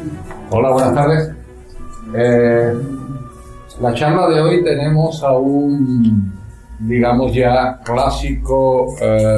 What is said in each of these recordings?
Hola, buenas tardes. La charla de hoy tenemos a un, digamos ya, clásico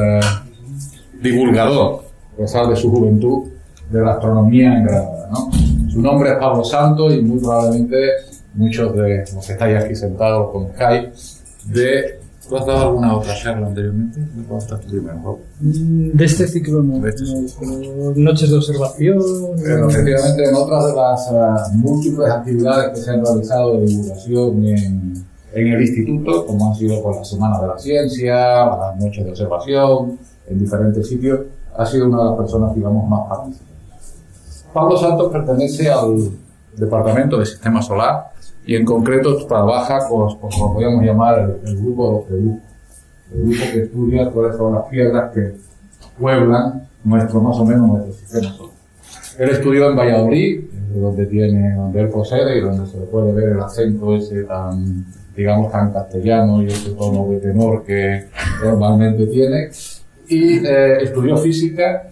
divulgador, a pesar de su juventud, de la astronomía en Granada, ¿no? Su nombre es Pablo Santos y muy probablemente muchos de los que estáis aquí sentados lo conozcáis. ¿Tú has dado alguna otra charla anteriormente? ¿Cuál estás tú primero, Pablo? De este ciclo no. De este ciclo. Noches de observación. Efectivamente, en otras de las múltiples actividades que se han realizado de divulgación en el instituto, como han sido por las Semanas de la Ciencia, las noches de observación, en diferentes sitios, ha sido una de las personas, digamos, más participantes. Pablo Santos pertenece al Departamento de Sistema Solar y en concreto trabaja con, como podríamos llamar, el grupo de luz. El grupo que estudia cuáles son las piedras que pueblan más o menos nuestro sistema solar. Él estudió en Valladolid, donde él posee y donde se le puede ver el acento ese tan, digamos, tan castellano y ese tono de tenor que normalmente tiene. Y estudió física.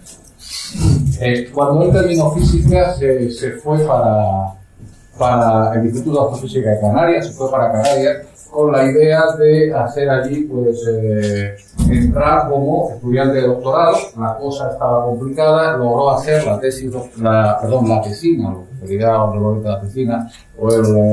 Cuando él terminó física se fue para el Instituto de Astrofísica de Canarias, se fue para Canarias con la idea de hacer allí, pues, entrar como estudiante de doctorado. La cosa estaba complicada, logró hacer la tesina, lo que sería la tesina, o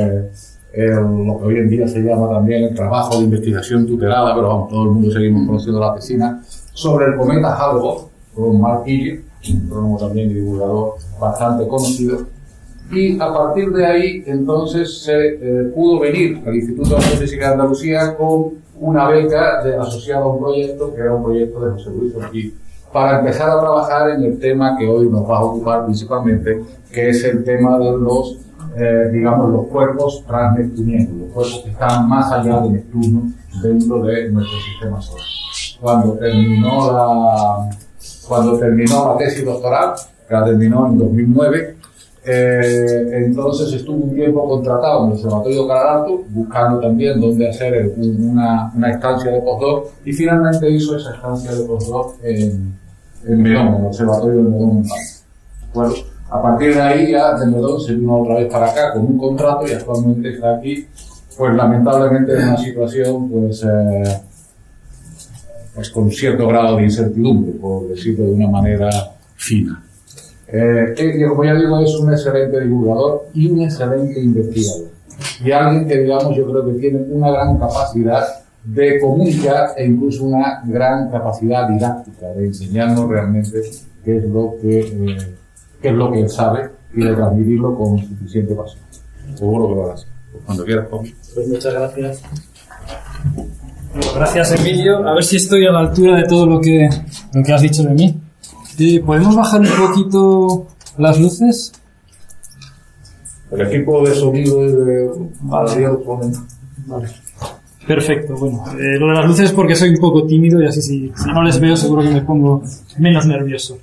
lo que hoy en día se llama también el trabajo de investigación tutelada, pero vamos, todo el mundo seguimos conociendo la tesina, sobre el cometa Hale-Bopp, con Mark Gillies, un astrónomo también y divulgador bastante conocido. Y a partir de ahí, entonces, se pudo venir al Instituto de Astrofísica de Andalucía con una beca asociada a un proyecto, que era un proyecto de José Luis Ortiz, para empezar a trabajar en el tema que hoy nos va a ocupar principalmente, que es el tema de los, digamos, los cuerpos transneptunianos, los cuerpos que están más allá de Neptuno dentro de nuestro sistema solar. Cuando terminó la tesis doctoral, que la terminó en 2009, entonces estuvo un tiempo contratado en el Observatorio Calaralto, buscando también dónde hacer una estancia de postdoc, y finalmente hizo esa estancia de postdoc en Meón, en el Observatorio de Meón. Bueno, a partir de ahí ya de Meón se vino otra vez para acá con un contrato y actualmente está aquí, pues lamentablemente en una situación pues con cierto grado de incertidumbre, por decirlo de una manera fina. Como ya digo, es un excelente divulgador y un excelente investigador. Y alguien que, digamos, yo creo que tiene una gran capacidad de comunicar e incluso una gran capacidad didáctica de enseñarnos realmente qué es lo que él sabe y de transmitirlo con suficiente pasión. Seguro que lo harás. Cuando quieras, Pablo. Pues muchas gracias. Gracias, Emilio. A ver si estoy a la altura de todo lo que has dicho de mí. ¿Podemos bajar un poquito las luces? El equipo de sonido y de... Vale. Perfecto, bueno. Lo de las luces es porque soy un poco tímido y así si no les veo seguro que me pongo menos nervioso.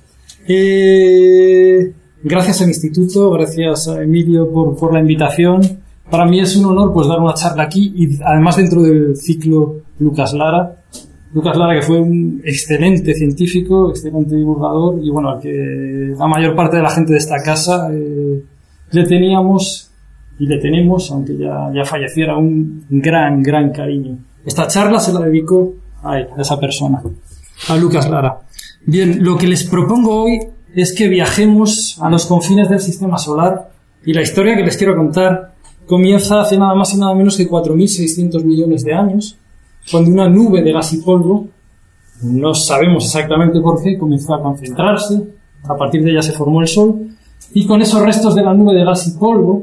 Gracias al instituto, gracias a Emilio por la invitación. Para mí es un honor pues dar una charla aquí y además dentro del ciclo Lucas Lara, que fue un excelente científico, excelente divulgador y bueno, al que la mayor parte de la gente de esta casa le teníamos y le tenemos, aunque ya falleciera, un gran cariño. Esta charla se la dedico a él, a esa persona, a Lucas Lara. Bien, lo que les propongo hoy es que viajemos a los confines del sistema solar y la historia que les quiero contar comienza hace nada más y nada menos que 4.600 millones de años, cuando una nube de gas y polvo, no sabemos exactamente por qué, comenzó a concentrarse, a partir de ella se formó el Sol, y con esos restos de la nube de gas y polvo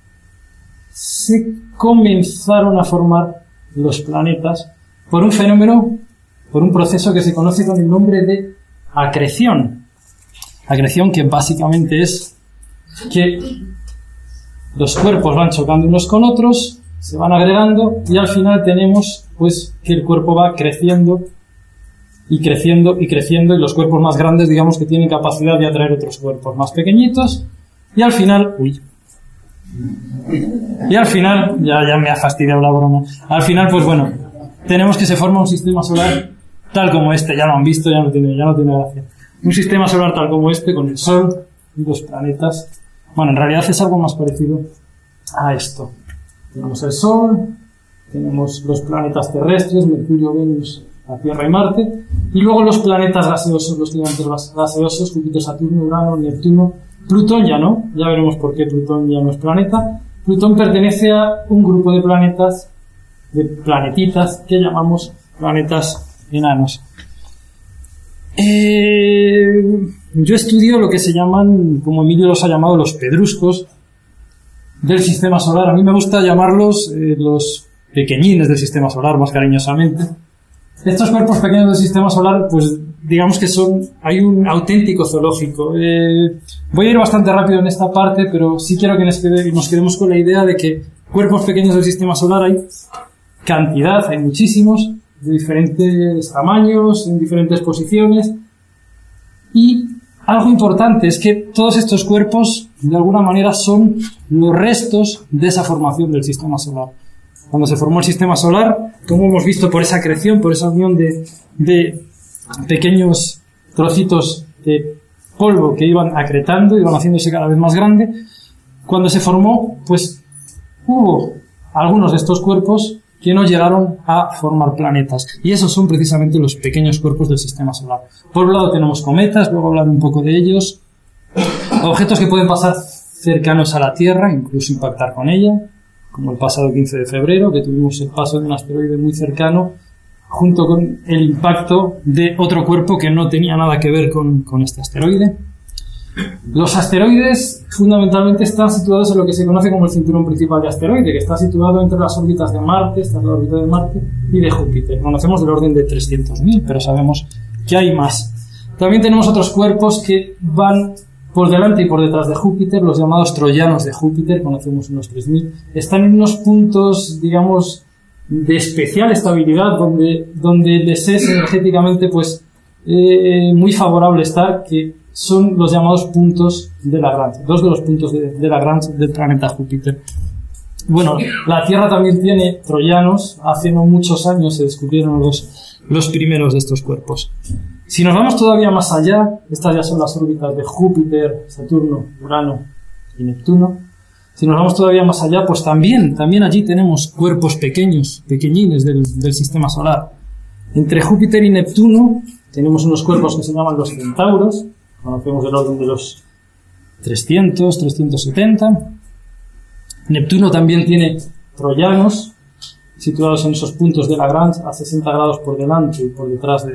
se comenzaron a formar los planetas por un fenómeno, por un proceso que se conoce con el nombre de acreción. Acreción que básicamente es que los cuerpos van chocando unos con otros, se van agregando y al final tenemos pues que el cuerpo va creciendo y creciendo y creciendo y los cuerpos más grandes digamos que tienen capacidad de atraer otros cuerpos más pequeñitos y al final ya me ha fastidiado la broma. Al final pues bueno, tenemos que se forma un sistema solar tal como este, ya lo han visto, ya no tiene gracia. Un sistema solar tal como este con el Sol y los planetas Bueno, en realidad es algo más parecido a esto. Tenemos el Sol, tenemos los planetas terrestres, Mercurio, Venus, la Tierra y Marte, y luego los planetas gaseosos, los gigantes gaseosos, Júpiter, Saturno, Urano, Neptuno. Plutón ya no, ya veremos por qué Plutón ya no es planeta. Plutón pertenece a un grupo de planetas, de planetitas, que llamamos planetas enanos. Yo estudio lo que se llaman, como Emilio los ha llamado, los pedruscos del sistema solar. A mí me gusta llamarlos los pequeñines del sistema solar, más cariñosamente. Estos cuerpos pequeños del sistema solar, pues digamos que hay un auténtico zoológico. Voy a ir bastante rápido en esta parte, pero sí quiero que nos quedemos con la idea de que cuerpos pequeños del sistema solar hay cantidad, hay muchísimos, de diferentes tamaños, en diferentes posiciones. Y algo importante es que todos estos cuerpos, de alguna manera, son los restos de esa formación del sistema solar. Cuando se formó el sistema solar, como hemos visto por esa acreción, por esa unión de pequeños trocitos de polvo que iban acretando, iban haciéndose cada vez más grande, cuando se formó, pues hubo algunos de estos cuerpos que no llegaron a formar planetas. Y esos son precisamente los pequeños cuerpos del sistema solar. Por un lado tenemos cometas, luego hablaré un poco de ellos, objetos que pueden pasar cercanos a la Tierra, incluso impactar con ella, como el pasado 15 de febrero, que tuvimos el paso de un asteroide muy cercano, junto con el impacto de otro cuerpo que no tenía nada que ver con este asteroide. Los asteroides fundamentalmente están situados en lo que se conoce como el cinturón principal de asteroide, que está situado entre las órbitas de Marte, esta es la órbita de Marte, y de Júpiter. Conocemos del orden de 300.000, pero sabemos que hay más. También tenemos otros cuerpos que van por delante y por detrás de Júpiter, los llamados troyanos de Júpiter, conocemos unos 3.000. Están en unos puntos, digamos, de especial estabilidad, donde les es energéticamente pues muy favorable estar, que son los llamados puntos de Lagrange, dos de los puntos de Lagrange del planeta Júpiter. Bueno, la Tierra también tiene troyanos. Hace no muchos años se descubrieron los primeros de estos cuerpos. Si nos vamos todavía más allá, estas ya son las órbitas de Júpiter, Saturno, Urano y Neptuno. Si nos vamos todavía más allá, pues también allí tenemos cuerpos pequeñines del sistema solar. Entre Júpiter y Neptuno tenemos unos cuerpos que se llaman los centauros, conocemos el orden de los 300, 370. Neptuno también tiene troyanos, situados en esos puntos de Lagrange a 60 grados por delante y por detrás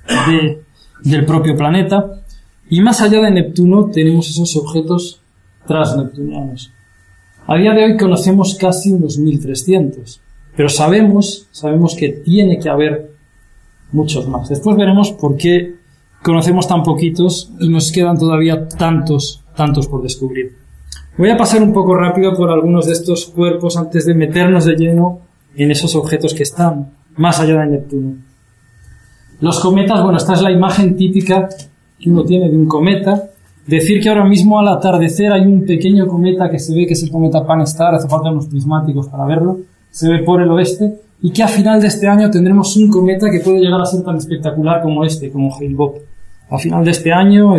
del propio planeta. Y más allá de Neptuno tenemos esos objetos transneptunianos. A día de hoy conocemos casi unos 1.300, pero sabemos que tiene que haber muchos más. Después veremos por qué conocemos tan poquitos y nos quedan todavía tantos por descubrir. Voy a pasar un poco rápido por algunos de estos cuerpos antes de meternos de lleno en esos objetos que están más allá de Neptuno. Los cometas, bueno, esta es la imagen típica que uno tiene de un cometa. Decir que ahora mismo al atardecer hay un pequeño cometa que se ve que es el cometa Pan-STARRS, hace falta unos prismáticos para verlo, se ve por el oeste, y que a final de este año tendremos un cometa que puede llegar a ser tan espectacular como como Hale-Bopp. A final de este año,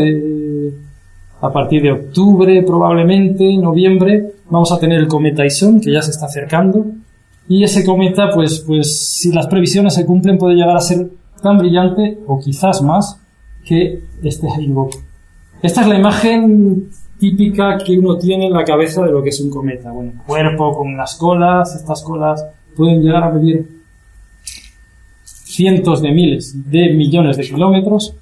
a partir de octubre probablemente, noviembre, vamos a tener el cometa ISON, que ya se está acercando, y ese cometa, pues si las previsiones se cumplen, puede llegar a ser tan brillante, o quizás más, que este Hale-Bopp. Esta es la imagen típica que uno tiene en la cabeza de lo que es un cometa. Bueno, cuerpo con unas colas, estas colas pueden llegar a medir cientos de miles de millones de kilómetros,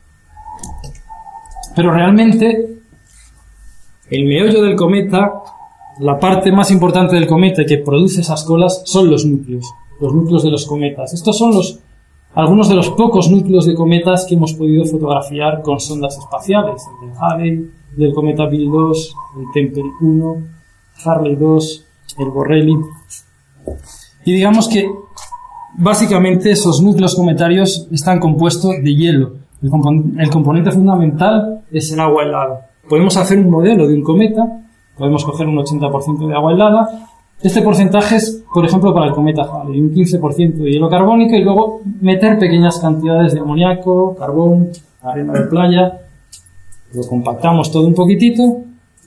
pero realmente el meollo del cometa, la parte más importante del cometa que produce esas colas, son los núcleos de los cometas. Estos son algunos de los pocos núcleos de cometas que hemos podido fotografiar con sondas espaciales, el de Halley, del cometa Bill 2, el Tempel 1, Harley 2, el Borrelly. Y digamos que básicamente esos núcleos cometarios están compuestos de hielo. El componente fundamental es el agua helada. Podemos hacer un modelo de un cometa, podemos coger un 80% de agua helada. Este porcentaje es, por ejemplo, para el cometa Halley, un 15% de hielo carbónico y luego meter pequeñas cantidades de amoníaco, carbón, arena de playa. Lo compactamos todo un poquitito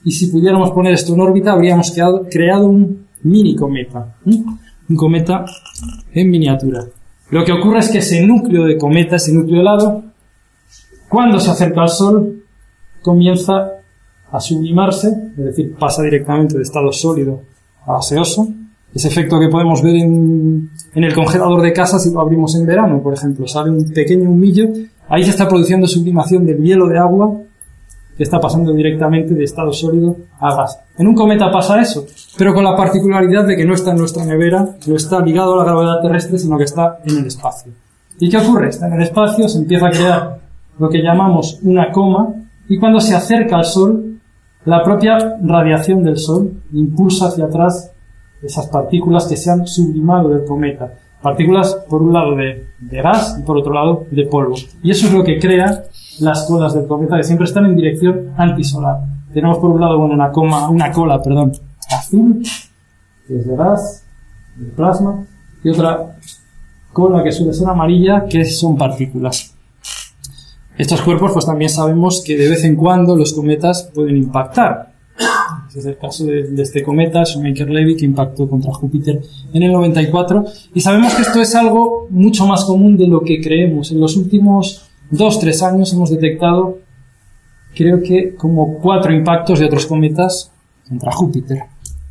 y si pudiéramos poner esto en órbita habríamos creado un mini cometa, un cometa en miniatura. Lo que ocurre es que ese núcleo de cometa, ese núcleo helado, cuando se acerca al Sol, comienza a sublimarse, es decir, pasa directamente de estado sólido a gaseoso. Ese efecto que podemos ver en el congelador de casa si lo abrimos en verano, por ejemplo, sale un pequeño humillo, ahí se está produciendo sublimación del hielo de agua que está pasando directamente de estado sólido a gas. En un cometa pasa eso, pero con la particularidad de que no está en nuestra nevera, no está ligado a la gravedad terrestre, sino que está en el espacio. ¿Y qué ocurre? Está en el espacio, se empieza a crear lo que llamamos una coma, y cuando se acerca al Sol, la propia radiación del Sol impulsa hacia atrás esas partículas que se han sublimado del cometa. Partículas, por un lado, de gas y por otro lado, de polvo. Y eso es lo que crea las colas del cometa, que siempre están en dirección antisolar. Tenemos por un lado, una cola azul, que es de gas, de plasma, y otra cola que suele ser amarilla, que son partículas. Estos cuerpos, pues también sabemos que de vez en cuando los cometas pueden impactar. Ese es el caso de este cometa, Shoemaker-Levy, que impactó contra Júpiter en el 94. Y sabemos que esto es algo mucho más común de lo que creemos. En los últimos 2-3 años hemos detectado, creo que como 4 impactos de otros cometas contra Júpiter.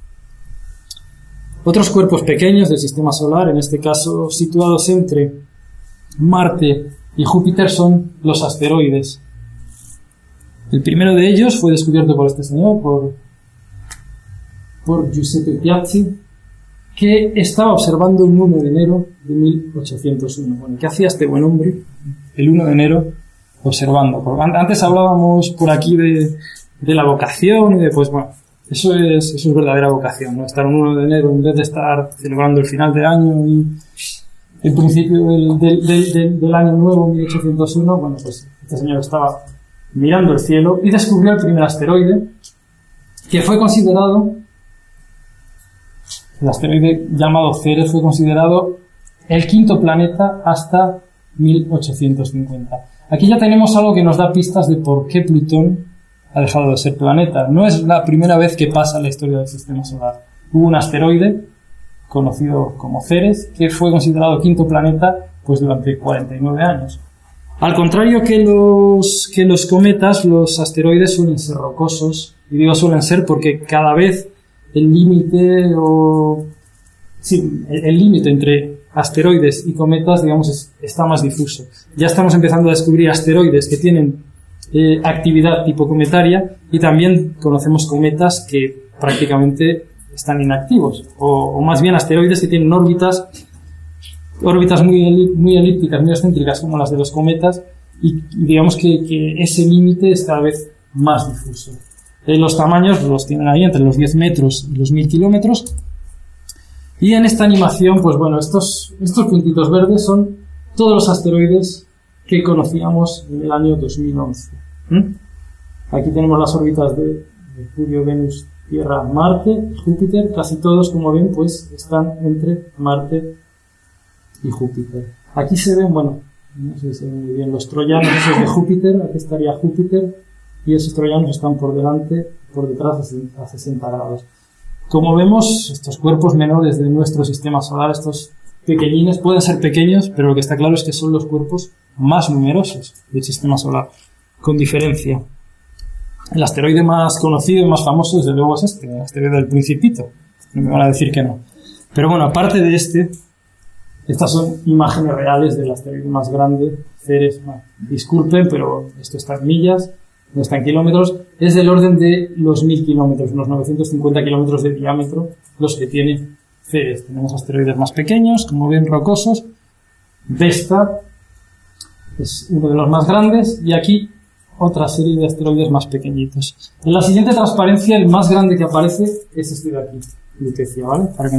Otros cuerpos pequeños del sistema solar, en este caso situados entre Marte y Júpiter, son los asteroides. El primero de ellos fue descubierto por este señor, por Giuseppe Piazzi, que estaba observando un 1 de enero de 1801. Bueno, ¿qué hacía este buen hombre el 1 de enero observando? Porque antes hablábamos por aquí de la vocación y de, pues bueno, eso es verdadera vocación, ¿no? Estar un 1 de enero en vez de estar celebrando el final de año y el principio del año nuevo, 1801, bueno, pues este señor estaba mirando el cielo y descubrió el primer asteroide, que fue considerado, el asteroide llamado Ceres fue considerado el quinto planeta hasta 1850. Aquí ya tenemos algo que nos da pistas de por qué Plutón ha dejado de ser planeta. No es la primera vez que pasa en la historia del sistema solar. Hubo un asteroide conocido como Ceres que fue considerado quinto planeta pues durante 49 años. Al contrario que los cometas, los asteroides suelen ser rocosos. Y digo suelen ser porque cada vez el límite entre asteroides y cometas, digamos, está más difuso. Ya estamos empezando a descubrir asteroides que tienen actividad tipo cometaria y también conocemos cometas que prácticamente están inactivos, o más bien asteroides que tienen órbitas muy elípticas, muy excéntricas como las de los cometas, y digamos que ese límite es cada vez más difuso. Los tamaños los tienen ahí entre los 10 metros y los 1000 kilómetros. Y en esta animación, pues bueno, estos puntitos verdes son todos los asteroides que conocíamos en el año 2011. Aquí tenemos las órbitas de Mercurio, Venus, Tierra, Marte, Júpiter. Casi todos, como ven, pues están entre Marte y Júpiter. Aquí se ven, bueno, no sé si se ven muy bien los troyanos, esos de Júpiter. Aquí estaría Júpiter y esos troyanos están por detrás a 60 grados. Como vemos, estos cuerpos menores de nuestro sistema solar, estos pequeñines, pueden ser pequeños, pero lo que está claro es que son los cuerpos más numerosos del sistema solar, con diferencia. El asteroide más conocido y más famoso, desde luego, es este, el asteroide del Principito. No me van a decir que no. Pero bueno, aparte de estas son imágenes reales del asteroide más grande, Ceres. Bueno, disculpen, pero esto está en millas, no está en kilómetros. Es del orden de los 1000 kilómetros, unos 950 kilómetros de diámetro, los que tiene Ceres. Tenemos asteroides más pequeños, como ven, rocosos. Vesta es uno de los más grandes, y aquí otra serie de asteroides más pequeñitos. En la siguiente transparencia, el más grande que aparece es este de aquí, Lutecia, ¿vale? Para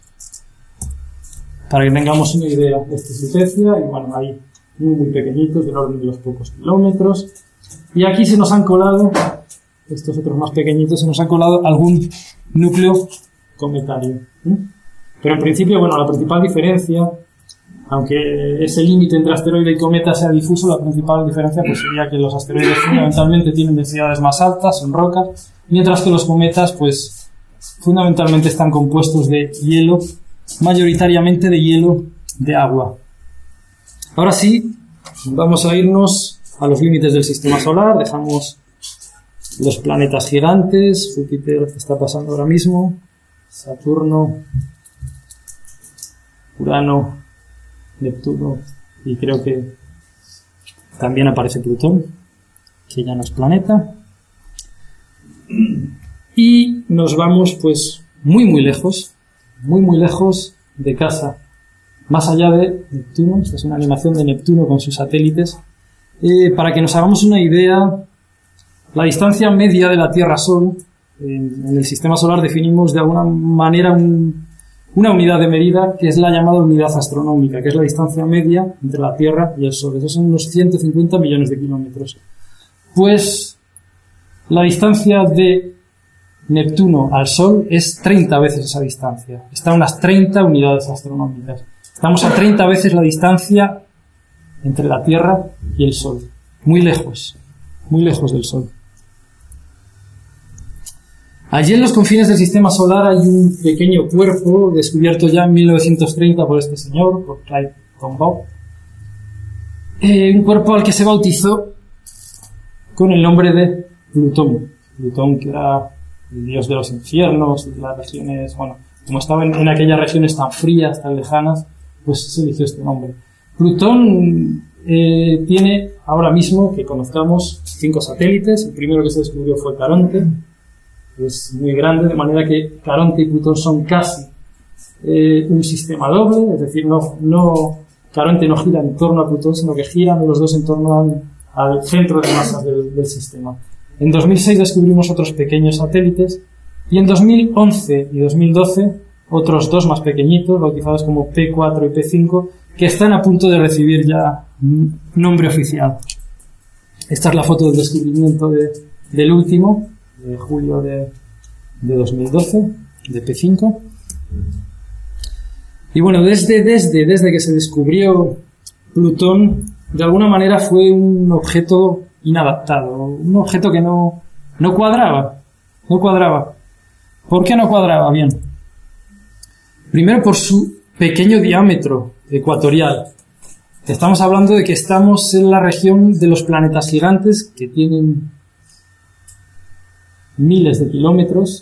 que tengamos una idea. Este es Lutecia, y bueno, ahí muy pequeñitos, del orden de los pocos kilómetros. Y aquí se nos han colado, estos otros más pequeñitos, se nos han colado algún núcleo cometario. Pero en principio, bueno, la principal diferencia Aunque ese límite entre asteroide y cometa sea difuso, la principal diferencia pues sería que los asteroides fundamentalmente tienen densidades más altas, son rocas, mientras que los cometas pues fundamentalmente están compuestos de hielo, mayoritariamente de hielo de agua. Ahora sí, vamos a irnos a los límites del sistema solar, dejamos los planetas gigantes, Júpiter que está pasando ahora mismo, Saturno, Urano, Neptuno y creo que también aparece Plutón, que ya no es planeta. Y nos vamos pues muy lejos de casa, más allá de Neptuno. Esta es una animación de Neptuno con sus satélites. Para que nos hagamos una idea, la distancia media de la Tierra-Sol, en el sistema solar definimos de alguna manera una unidad de medida que es la llamada unidad astronómica, que es la distancia media entre la Tierra y el Sol. Esos son unos 150 millones de kilómetros. Pues la distancia de Neptuno al Sol es 30 veces esa distancia. Está a unas 30 unidades astronómicas. Estamos a 30 veces la distancia entre la Tierra y el Sol. Muy lejos del Sol. Allí en los confines del sistema solar hay un pequeño cuerpo descubierto ya en 1930 por este señor, por Clyde Tombaugh. Un cuerpo al que se bautizó con el nombre de Plutón. Plutón, que era el dios de los infiernos, de las regiones, bueno, como estaba en aquellas regiones tan frías, tan lejanas, pues se eligió este nombre. Plutón tiene ahora mismo, que conozcamos, 5 satélites. El primero que se descubrió fue Caronte. Es muy grande, de manera que Caronte y Plutón son casi un sistema doble, es decir, Caronte no gira en torno a Plutón, sino que giran los dos en torno al centro de masas del sistema. En 2006 descubrimos otros pequeños satélites y en 2011 y 2012 otros 2 más pequeñitos, bautizados como P4 y P5, que están a punto de recibir ya nombre oficial. Esta es la foto del descubrimiento del último, de julio de 2012, de P5. Y bueno, desde que se descubrió Plutón, de alguna manera fue un objeto inadaptado, un objeto que no cuadraba. ¿Por qué no cuadraba? Bien. Primero por su pequeño diámetro ecuatorial. Estamos hablando de que estamos en la región de los planetas gigantes, que tienen miles de kilómetros,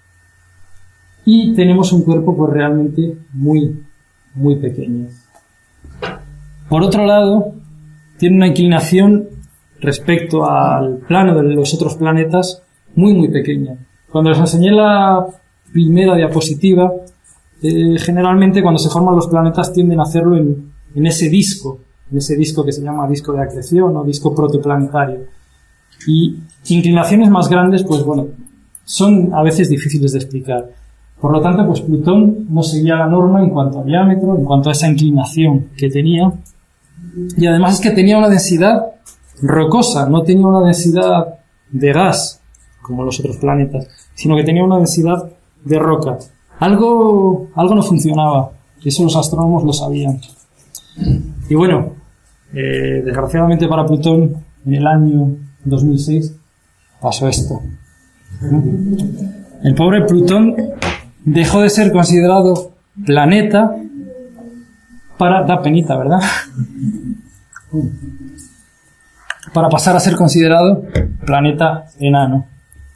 y tenemos un cuerpo pues realmente muy pequeño. Por otro lado, tiene una inclinación respecto al plano de los otros planetas muy pequeña. Cuando les enseñé la primera diapositiva, generalmente cuando se forman los planetas tienden a hacerlo en ese disco que se llama disco de acreción o disco protoplanetario. Y inclinaciones más grandes, pues bueno, son a veces difíciles de explicar. Por lo tanto, pues Plutón no seguía la norma en cuanto a diámetro, en cuanto a esa inclinación que tenía. Y además es que tenía una densidad rocosa, no tenía una densidad de gas, como los otros planetas, sino que tenía una densidad de roca. Algo no funcionaba, y eso los astrónomos lo sabían. Y bueno, desgraciadamente para Plutón, en el año 2006 pasó esto. El pobre Plutón dejó de ser considerado planeta da penita, ¿verdad? Para pasar a ser considerado planeta enano.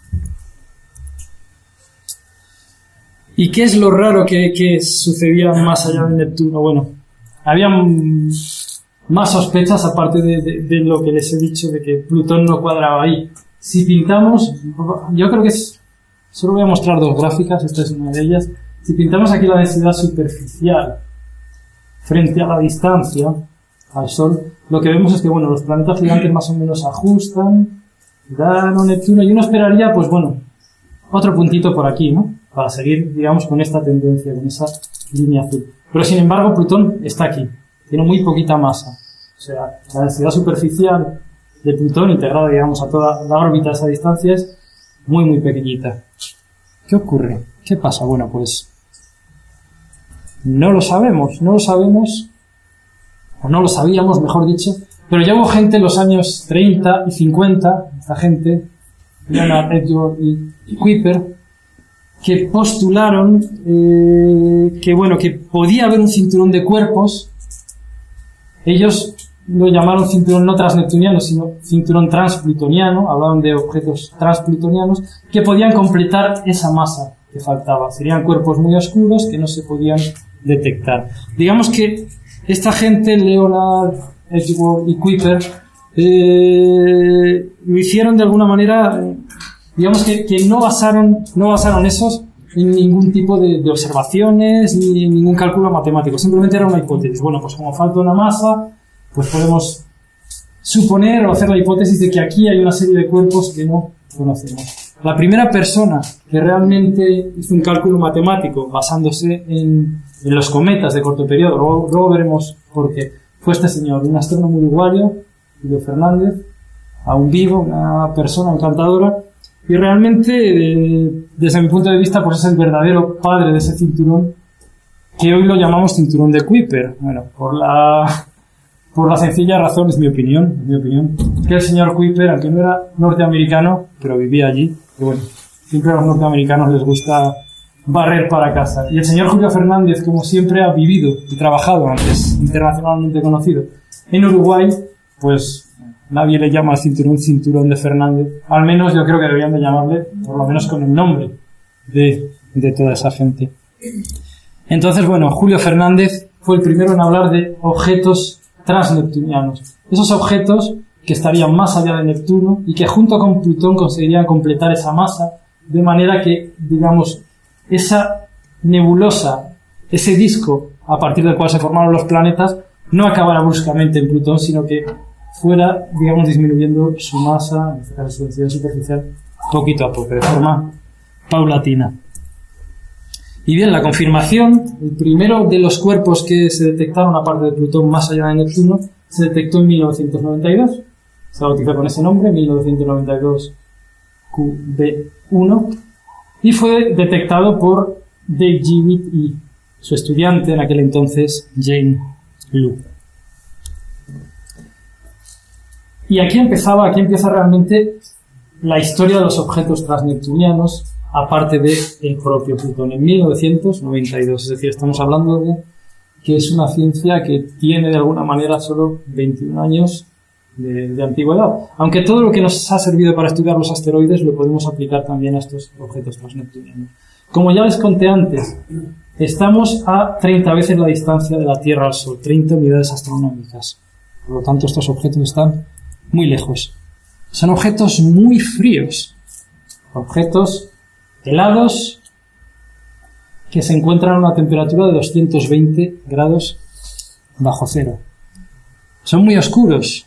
¿Y qué es lo raro que sucedía más allá de Neptuno? Bueno, había más sospechas aparte de lo que les he dicho de que Plutón no cuadraba ahí. Si pintamos, yo creo que solo voy a mostrar 2 gráficas, esta es una de ellas. Si pintamos aquí la densidad superficial frente a la distancia al Sol, lo que vemos es que bueno, los planetas gigantes más o menos se ajustan, Urano, Neptuno, y uno esperaría, pues bueno, otro puntito por aquí, ¿no? Para seguir, digamos, con esta tendencia, con esa línea azul. Pero sin embargo, Plutón está aquí, tiene muy poquita masa. O sea, la densidad superficial de Plutón, integrada, digamos, a toda la órbita a esa distancia, es muy pequeñita. ¿Qué ocurre? ¿Qué pasa? Bueno, pues no lo sabemos o no lo sabíamos, mejor dicho, pero ya hubo gente en los años 30 y 50, esta gente, Leonard, Edgeworth y Kuiper, que postularon que podía haber un cinturón de cuerpos. Ellos lo llamaron cinturón no transneptuniano, sino cinturón transplutoniano, hablaban de objetos transplutonianos que podían completar esa masa que faltaba. Serían cuerpos muy oscuros que no se podían detectar. Digamos que esta gente, Leonard, Edgeworth y Kuiper, lo hicieron de alguna manera, digamos que no basaron esos en ningún tipo de observaciones ni en ningún cálculo matemático, simplemente era una hipótesis. Bueno, pues como falta una masa, pues podemos suponer o hacer la hipótesis de que aquí hay una serie de cuerpos que no conocemos. La primera persona que realmente hizo un cálculo matemático basándose en los cometas de corto periodo, luego veremos por qué, fue este señor, un astrónomo uruguayo, Julio Fernández, aún vivo, una persona encantadora, y realmente, desde mi punto de vista, pues es el verdadero padre de ese cinturón, que hoy lo llamamos cinturón de Kuiper. Bueno, por la sencilla razón, es mi opinión, que el señor Kuiper, aunque no era norteamericano, pero vivía allí, y bueno, siempre a los norteamericanos les gusta barrer para casa. Y el señor Julio Fernández, como siempre ha vivido y trabajado, aunque es internacionalmente conocido, en Uruguay, pues nadie le llama al cinturón de Fernández. Al menos yo creo que deberían de llamarle, por lo menos con el nombre de toda esa gente. Entonces, bueno, Julio Fernández fue el primero en hablar de objetos transneptunianos. Esos objetos que estarían más allá de Neptuno y que junto con Plutón conseguirían completar esa masa, de manera que, digamos, esa nebulosa, ese disco a partir del cual se formaron los planetas, no acabara bruscamente en Plutón, sino que fuera, digamos, disminuyendo su masa, en este caso su densidad superficial, poquito a poco, de forma paulatina. Y bien, la confirmación, el primero de los cuerpos que se detectaron aparte de Plutón más allá de Neptuno, se detectó en 1992. Se bautizó con ese nombre, 1992 QB1, y fue detectado por Dave Jewitt y su estudiante en aquel entonces, Jane Lu. Y aquí empieza realmente la historia de los objetos transneptunianos, aparte de el propio Plutón, en 1992. Es decir, estamos hablando de que es una ciencia que tiene de alguna manera solo 21 años de antigüedad. Aunque todo lo que nos ha servido para estudiar los asteroides lo podemos aplicar también a estos objetos transneptunianos. Como ya les conté antes, estamos a 30 veces la distancia de la Tierra al Sol, 30 unidades astronómicas. Por lo tanto, estos objetos están muy lejos. Son objetos muy fríos, objetos helados que se encuentran a una temperatura de 220 grados bajo cero. Son muy oscuros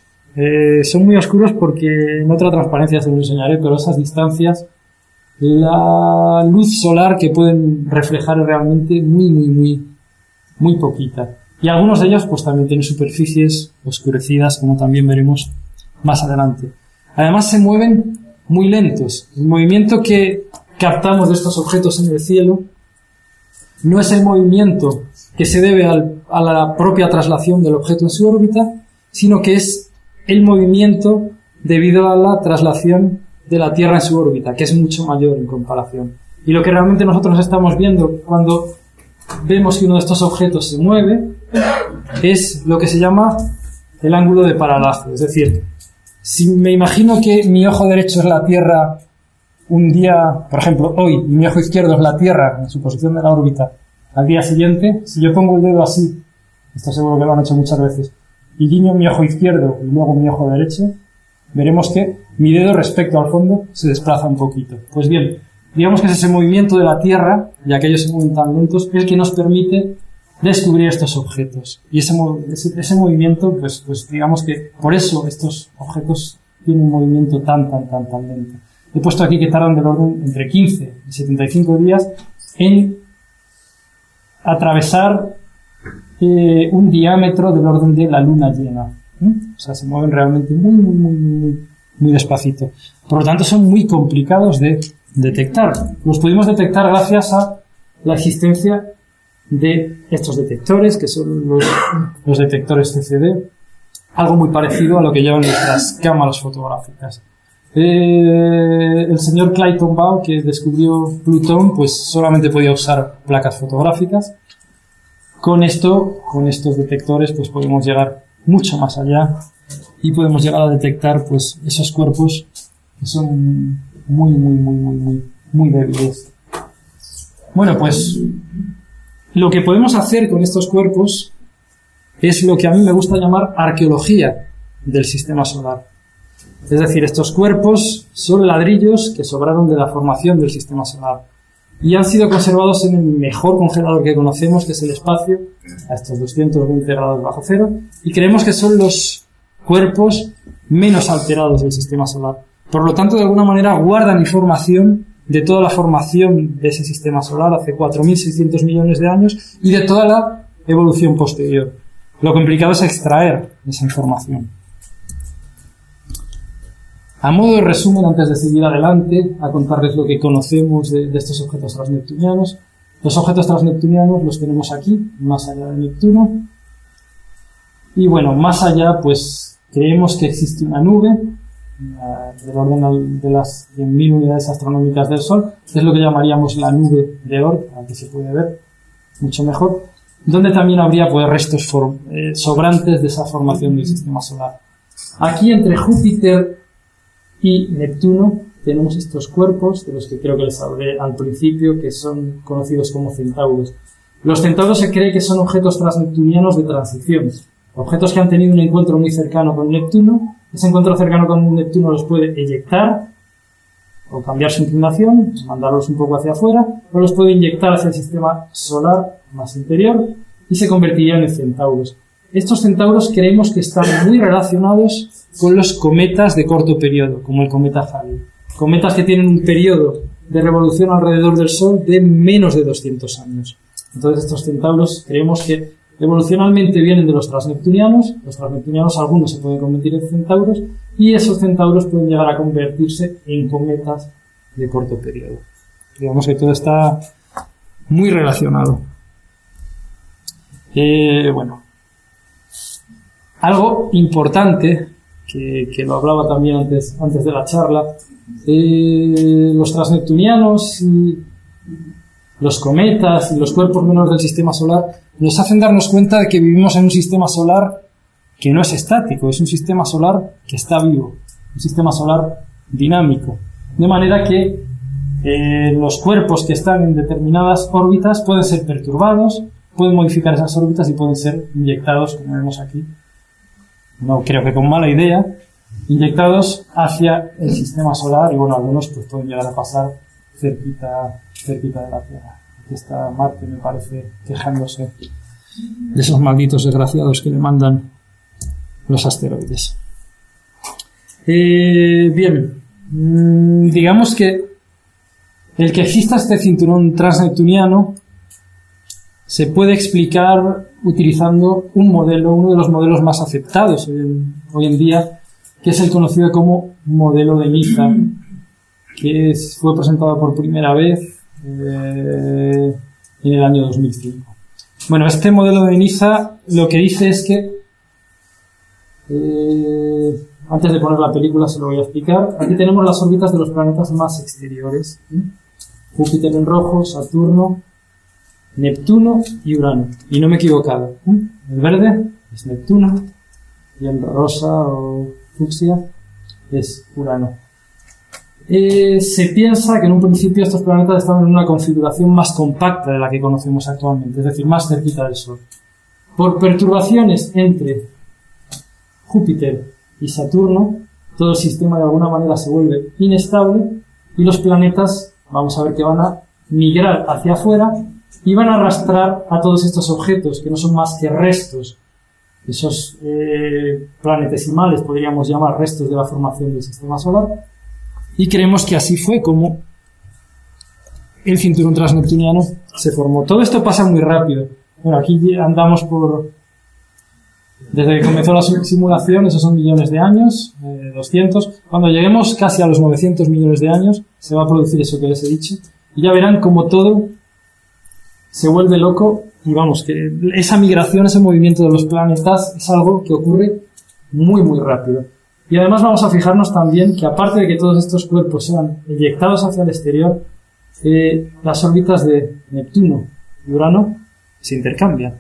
porque en otra transparencia se los enseñaré, pero esas distancias, la luz solar que pueden reflejar es realmente muy poquita. Y algunos de ellos pues también tienen superficies oscurecidas, como también veremos más adelante. Además se mueven muy lentos. El movimiento que captamos de estos objetos en el cielo no es el movimiento que se debe a la propia traslación del objeto en su órbita, sino que es el movimiento debido a la traslación de la Tierra en su órbita, que es mucho mayor en comparación. Y lo que realmente nosotros estamos viendo cuando vemos que uno de estos objetos se mueve es lo que se llama el ángulo de paralaje. Es decir, si me imagino que mi ojo derecho es la Tierra un día, por ejemplo, hoy, y mi ojo izquierdo es la Tierra en su posición de la órbita al día siguiente, si yo pongo el dedo así, esto seguro que lo han hecho muchas veces, y guiño mi ojo izquierdo y luego mi ojo derecho, veremos que mi dedo respecto al fondo se desplaza un poquito. Pues bien, digamos que es ese movimiento de la Tierra, ya que ellos se mueven tan lentos, el que nos permite descubrir estos objetos. Y ese movimiento, pues digamos que por eso estos objetos tienen un movimiento tan lento. He puesto aquí que tardan del orden entre 15 y 75 días en atravesar un diámetro del orden de la luna llena. O sea, se mueven realmente muy despacito. Por lo tanto, son muy complicados de detectar. Los pudimos detectar gracias a la existencia de estos detectores, que son los detectores CCD, algo muy parecido a lo que llevan nuestras cámaras fotográficas. El señor Clayton Bow, que descubrió Plutón, pues solamente podía usar placas fotográficas. Con estos detectores, pues podemos llegar mucho más allá y podemos llegar a detectar, pues, esos cuerpos que son muy débiles. Bueno, pues lo que podemos hacer con estos cuerpos es lo que a mí me gusta llamar arqueología del sistema solar. Es decir, estos cuerpos son ladrillos que sobraron de la formación del sistema solar y han sido conservados en el mejor congelador que conocemos, que es el espacio, a estos 220 grados bajo cero, y creemos que son los cuerpos menos alterados del sistema solar. Por lo tanto, de alguna manera guardan información de toda la formación de ese sistema solar hace 4.600 millones de años y de toda la evolución posterior. Lo complicado es extraer esa información. A modo de resumen, antes de seguir adelante, a contarles lo que conocemos de estos objetos transneptunianos. Los objetos transneptunianos los tenemos aquí, más allá de Neptuno. Y bueno, más allá, pues creemos que existe una nube del orden de las 100.000 unidades astronómicas del Sol, que es lo que llamaríamos la nube de Oort, aquí se puede ver mucho mejor, donde también habría pues restos sobrantes de esa formación del sistema solar. Aquí entre Júpiter y Neptuno tenemos estos cuerpos, de los que creo que les hablé al principio, que son conocidos como centauros. Los centauros se cree que son objetos transneptunianos de transición, objetos que han tenido un encuentro muy cercano con Neptuno. Ese encuentro cercano con Neptuno los puede eyectar o cambiar su inclinación, mandarlos un poco hacia afuera, o los puede inyectar hacia el sistema solar más interior y se convertirían en centauros. Estos centauros creemos que están muy relacionados con los cometas de corto periodo, como el cometa Halley. Cometas que tienen un periodo de revolución alrededor del Sol de menos de 200 años. Entonces estos centauros creemos que evolucionalmente vienen de los transneptunianos. Los transneptunianos algunos se pueden convertir en centauros y esos centauros pueden llegar a convertirse en cometas de corto periodo. Digamos que todo está muy relacionado. Bueno, algo importante que lo hablaba también antes de la charla, los transneptunianos y los cometas y los cuerpos menores del sistema solar nos hacen darnos cuenta de que vivimos en un sistema solar que no es estático, es un sistema solar que está vivo, un sistema solar dinámico, de manera que los cuerpos que están en determinadas órbitas pueden ser perturbados, pueden modificar esas órbitas y pueden ser inyectados, como vemos aquí, no creo que con mala idea, inyectados hacia el sistema solar y bueno, algunos pues pueden llegar a pasar cerquita de la Tierra. Aquí está Marte, me parece, quejándose de esos malditos desgraciados que le mandan los asteroides. Bien, digamos que el que exista este cinturón transneptuniano se puede explicar utilizando uno de los modelos más aceptados hoy en día, que es el conocido como modelo de Niza, que fue presentado por primera vez en el año 2005. Bueno, este modelo de Niza lo que dice es que, antes de poner la película se lo voy a explicar, aquí tenemos las órbitas de los planetas más exteriores, Júpiter en rojo, Saturno, Neptuno y Urano. Y no me he equivocado. El verde es Neptuno y el rosa o fucsia es Urano. Se piensa que en un principio estos planetas estaban en una configuración más compacta de la que conocemos actualmente, es decir, más cerquita del Sol. Por perturbaciones entre Júpiter y Saturno, todo el sistema de alguna manera se vuelve inestable y los planetas, vamos a ver que van a migrar hacia afuera y van a arrastrar a todos estos objetos que no son más que restos, esos planetesimales, podríamos llamar restos de la formación del sistema solar, y creemos que así fue como el cinturón transneptuniano se formó. Todo esto pasa muy rápido. Bueno, aquí andamos desde que comenzó la simulación, esos son millones de años, 200. Cuando lleguemos casi a los 900 millones de años, se va a producir eso que les he dicho. Y ya verán como todo se vuelve loco y vamos, que esa migración, ese movimiento de los planetas es algo que ocurre muy, muy rápido. Y además vamos a fijarnos también que aparte de que todos estos cuerpos sean eyectados hacia el exterior, las órbitas de Neptuno y Urano se intercambian.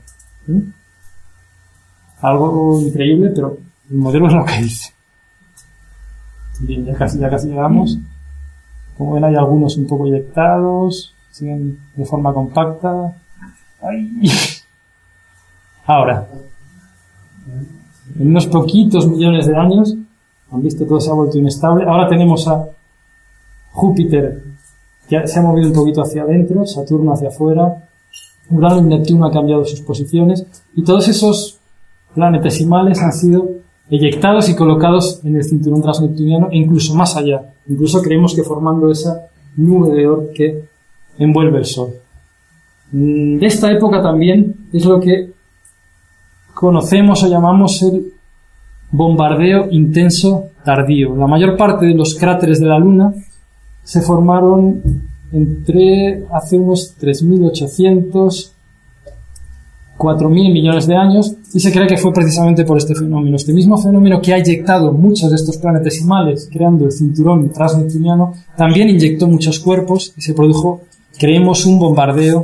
Algo increíble, pero el modelo es lo que dice. Bien, ya casi llegamos. Como ven, hay algunos un poco eyectados, siguen de forma compacta. ¡Ay! Ahora, en unos poquitos millones de años, han visto, todo se ha vuelto inestable. Ahora tenemos a Júpiter, que se ha movido un poquito hacia adentro, Saturno hacia afuera, Urano y Neptuno han cambiado sus posiciones, y todos esos planetesimales han sido eyectados y colocados en el cinturón transneptuniano e incluso más allá. Incluso creemos que formando esa nube de Oort que envuelve el Sol. De esta época también es lo que conocemos o llamamos el bombardeo intenso tardío. La mayor parte de los cráteres de la Luna se formaron hace unos 3.800, 4.000 millones de años, y se cree que fue precisamente por este fenómeno. Este mismo fenómeno que ha inyectado muchos de estos planetesimales, creando el cinturón transneptuniano, también inyectó muchos cuerpos y se produjo, creemos, un bombardeo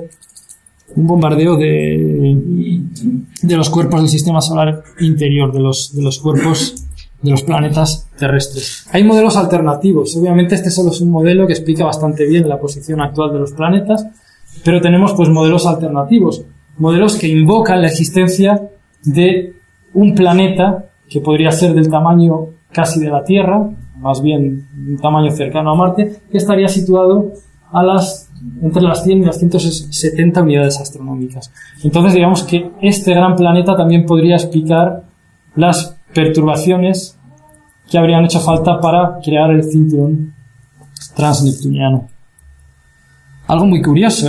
de los cuerpos del sistema solar interior, de los cuerpos de los planetas terrestres. Hay modelos alternativos. Obviamente este solo es un modelo que explica bastante bien la posición actual de los planetas, pero tenemos pues modelos alternativos, modelos que invocan la existencia de un planeta que podría ser del tamaño casi de la Tierra, más bien un tamaño cercano a Marte, que estaría situado entre las 100 y las 170 unidades astronómicas. Entonces digamos que este gran planeta también podría explicar las perturbaciones que habrían hecho falta para crear el cinturón transneptuniano. Algo muy curioso,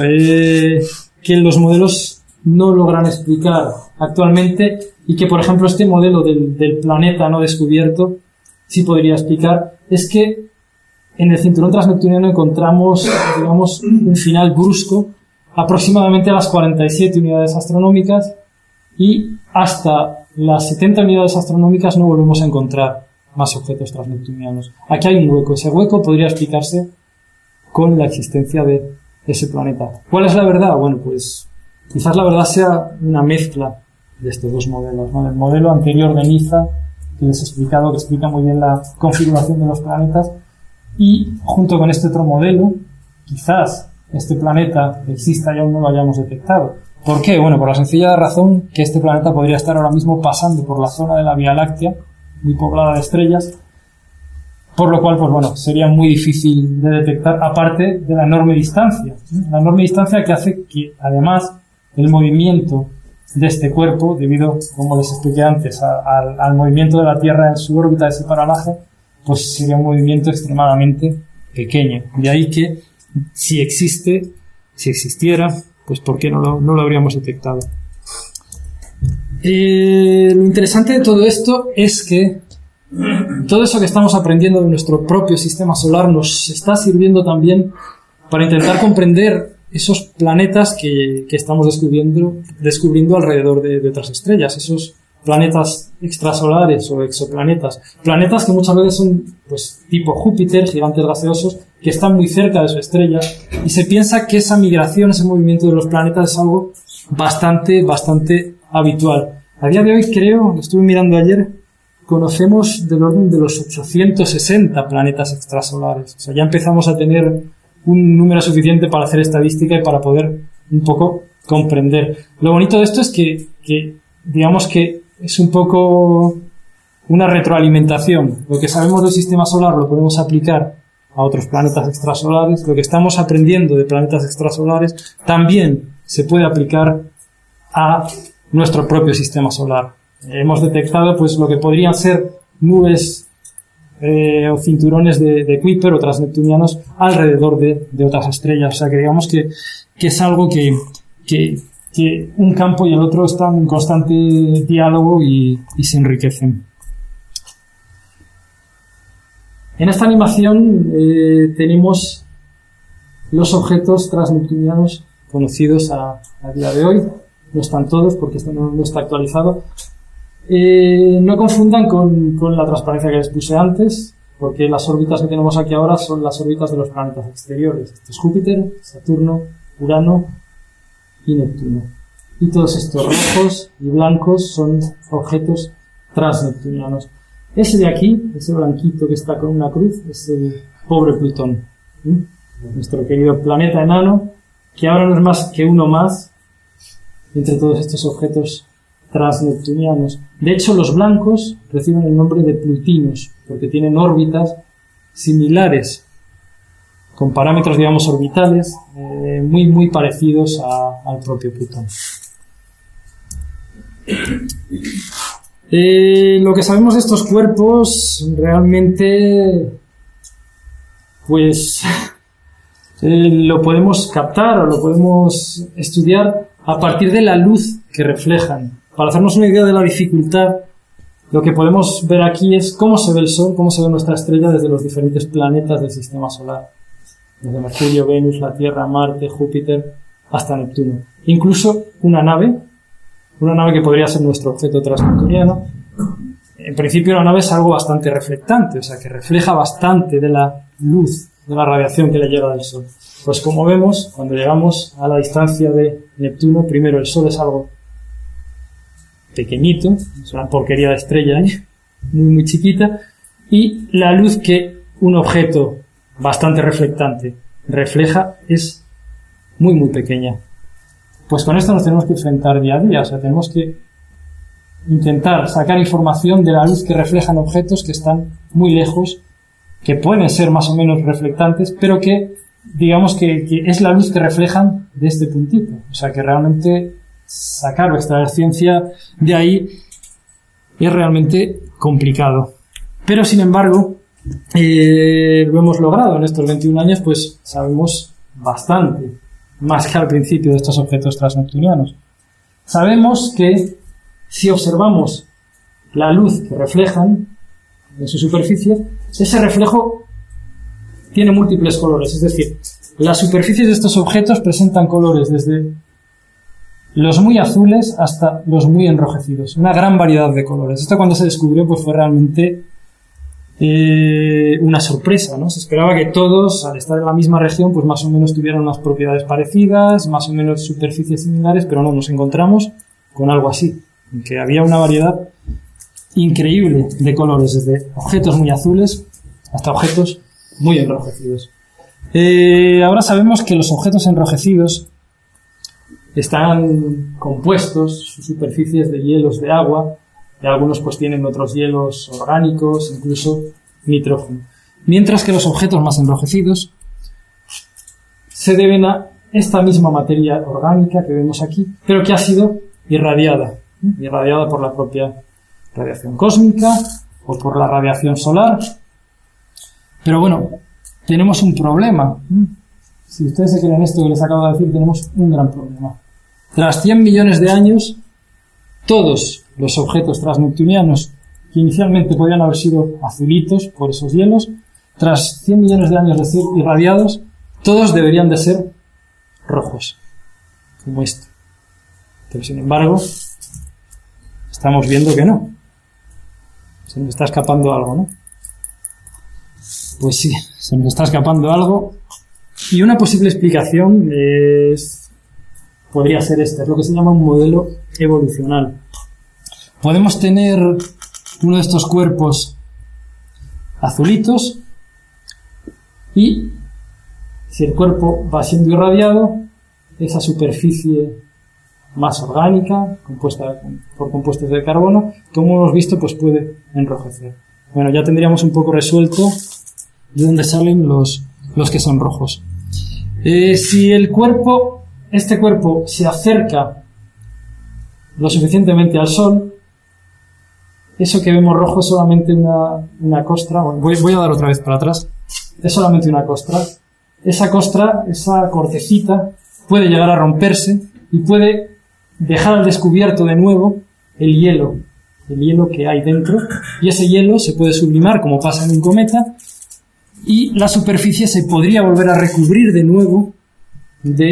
que los modelos no logran explicar actualmente y que, por ejemplo, este modelo del planeta no descubierto sí podría explicar, es que en el cinturón transneptuniano encontramos, digamos, un final brusco aproximadamente a las 47 unidades astronómicas y hasta las 70 unidades astronómicas no volvemos a encontrar más objetos transneptunianos. Aquí hay un hueco. Ese hueco podría explicarse con la existencia de ese planeta. ¿Cuál es la verdad? Bueno, pues quizás la verdad sea una mezcla de estos dos modelos, ¿no? El modelo anterior de Niza, que les he explicado, que explica muy bien la configuración de los planetas, y junto con este otro modelo, quizás este planeta exista y aún no lo hayamos detectado. ¿Por qué? Bueno, por la sencilla razón que este planeta podría estar ahora mismo pasando por la zona de la Vía Láctea, muy poblada de estrellas, por lo cual, pues bueno, sería muy difícil de detectar, aparte de la enorme distancia. La enorme distancia que hace que, además, el movimiento de este cuerpo, debido, como les expliqué antes, al movimiento de la Tierra en su órbita de ese paralaje, pues sería un movimiento extremadamente pequeño. De ahí que, si existiera, pues ¿por qué no lo habríamos detectado? Lo interesante de todo esto es que todo eso que estamos aprendiendo de nuestro propio sistema solar nos está sirviendo también para intentar comprender esos planetas que estamos descubriendo alrededor de otras estrellas, esos planetas extrasolares o exoplanetas, planetas que muchas veces son pues tipo Júpiter, gigantes gaseosos, que están muy cerca de su estrella, y se piensa que esa migración, ese movimiento de los planetas es algo bastante habitual. A día de hoy, creo, lo estuve mirando ayer, conocemos del orden de los 860 planetas extrasolares. O sea, ya empezamos a tener un número suficiente para hacer estadística y para poder un poco comprender. Lo bonito de esto es que digamos que es un poco una retroalimentación. Lo que sabemos del sistema solar lo podemos aplicar a otros planetas extrasolares. Lo que estamos aprendiendo de planetas extrasolares también se puede aplicar a nuestro propio sistema solar. Hemos detectado pues lo que podrían ser nubes o cinturones de Kuiper o transneptunianos alrededor de otras estrellas. O sea que digamos que es algo que un campo y el otro están en constante diálogo y se enriquecen. En esta animación tenemos los objetos transneptunianos conocidos a día de hoy. No están todos porque esto no está actualizado. No confundan con la transparencia que les puse antes, porque las órbitas que tenemos aquí ahora son las órbitas de los planetas exteriores. Este es Júpiter, Saturno, Urano y Neptuno. Y todos estos rojos y blancos son objetos transneptunianos. Ese de aquí, ese blanquito que está con una cruz, es el pobre Plutón, nuestro querido planeta enano, que ahora no es más que uno más entre todos estos objetos transneptunianos. De hecho, los blancos reciben el nombre de plutinos, porque tienen órbitas similares, con parámetros, digamos, orbitales, muy parecidos al propio Plutón. Lo que sabemos de estos cuerpos realmente, pues, lo podemos captar o lo podemos estudiar a partir de la luz que reflejan. Para hacernos una idea de la dificultad, lo que podemos ver aquí es cómo se ve el Sol, cómo se ve nuestra estrella desde los diferentes planetas del sistema solar. Desde Mercurio, Venus, la Tierra, Marte, Júpiter, hasta Neptuno. Incluso una nave que podría ser nuestro objeto transneptuniano. En principio la nave es algo bastante reflectante, o sea que refleja bastante de la luz, de la radiación que le llega del Sol. Pues como vemos, cuando llegamos a la distancia de Neptuno, primero el Sol es algo pequeñito, es una porquería de estrella, muy chiquita, y la luz que un objeto bastante reflectante refleja es muy pequeña. Pues con esto nos tenemos que enfrentar día a día, o sea, tenemos que intentar sacar información de la luz que reflejan objetos que están muy lejos, que pueden ser más o menos reflectantes, pero que digamos que es la luz que reflejan de este puntito. O sea, que realmente sacar o extraer ciencia de ahí es realmente complicado. Pero, sin embargo, lo hemos logrado en estos 21 años, pues sabemos bastante, más que al principio, de estos objetos transneptunianos. Sabemos que si observamos la luz que reflejan en su superficie, ese reflejo tiene múltiples colores, es decir, las superficies de estos objetos presentan colores desde los muy azules hasta los muy enrojecidos, una gran variedad de colores. Esto cuando se descubrió pues fue realmente una sorpresa, ¿no? Se esperaba que todos, al estar en la misma región, pues más o menos tuvieran unas propiedades parecidas, más o menos superficies similares, pero no, nos encontramos con algo así, en que había una variedad increíble de colores, desde objetos muy azules hasta objetos muy enrojecidos. Ahora sabemos que los objetos enrojecidos están compuestos, sus superficies, de hielos de agua, y algunos pues tienen otros hielos orgánicos, incluso nitrógeno. Mientras que los objetos más enrojecidos se deben a esta misma materia orgánica que vemos aquí, pero que ha sido irradiada por la propia radiación cósmica o por la radiación solar. Pero bueno, tenemos un problema. Si ustedes se creen esto que les acabo de decir, tenemos un gran problema. Tras 100 millones de años, todos los objetos transneptunianos que inicialmente podían haber sido azulitos por esos hielos, tras 100 millones de años de ser irradiados, todos deberían de ser rojos, como esto. Pero sin embargo, estamos viendo que no. Se nos está escapando algo, ¿no? Pues sí, se nos está escapando algo. Y una posible explicación podría ser esta, es lo que se llama un modelo evolucional. Podemos tener uno de estos cuerpos azulitos y si el cuerpo va siendo irradiado, esa superficie más orgánica, compuesta por compuestos de carbono, como hemos visto, pues puede enrojecer. Bueno, ya tendríamos un poco resuelto de dónde salen los que son rojos. Si este cuerpo se acerca lo suficientemente al Sol, eso que vemos rojo es solamente una costra. Bueno, voy a dar otra vez para atrás. Es solamente una costra. Esa costra, esa cortecita, puede llegar a romperse y puede dejar al descubierto de nuevo el hielo que hay dentro, y ese hielo se puede sublimar como pasa en un cometa y la superficie se podría volver a recubrir de nuevo de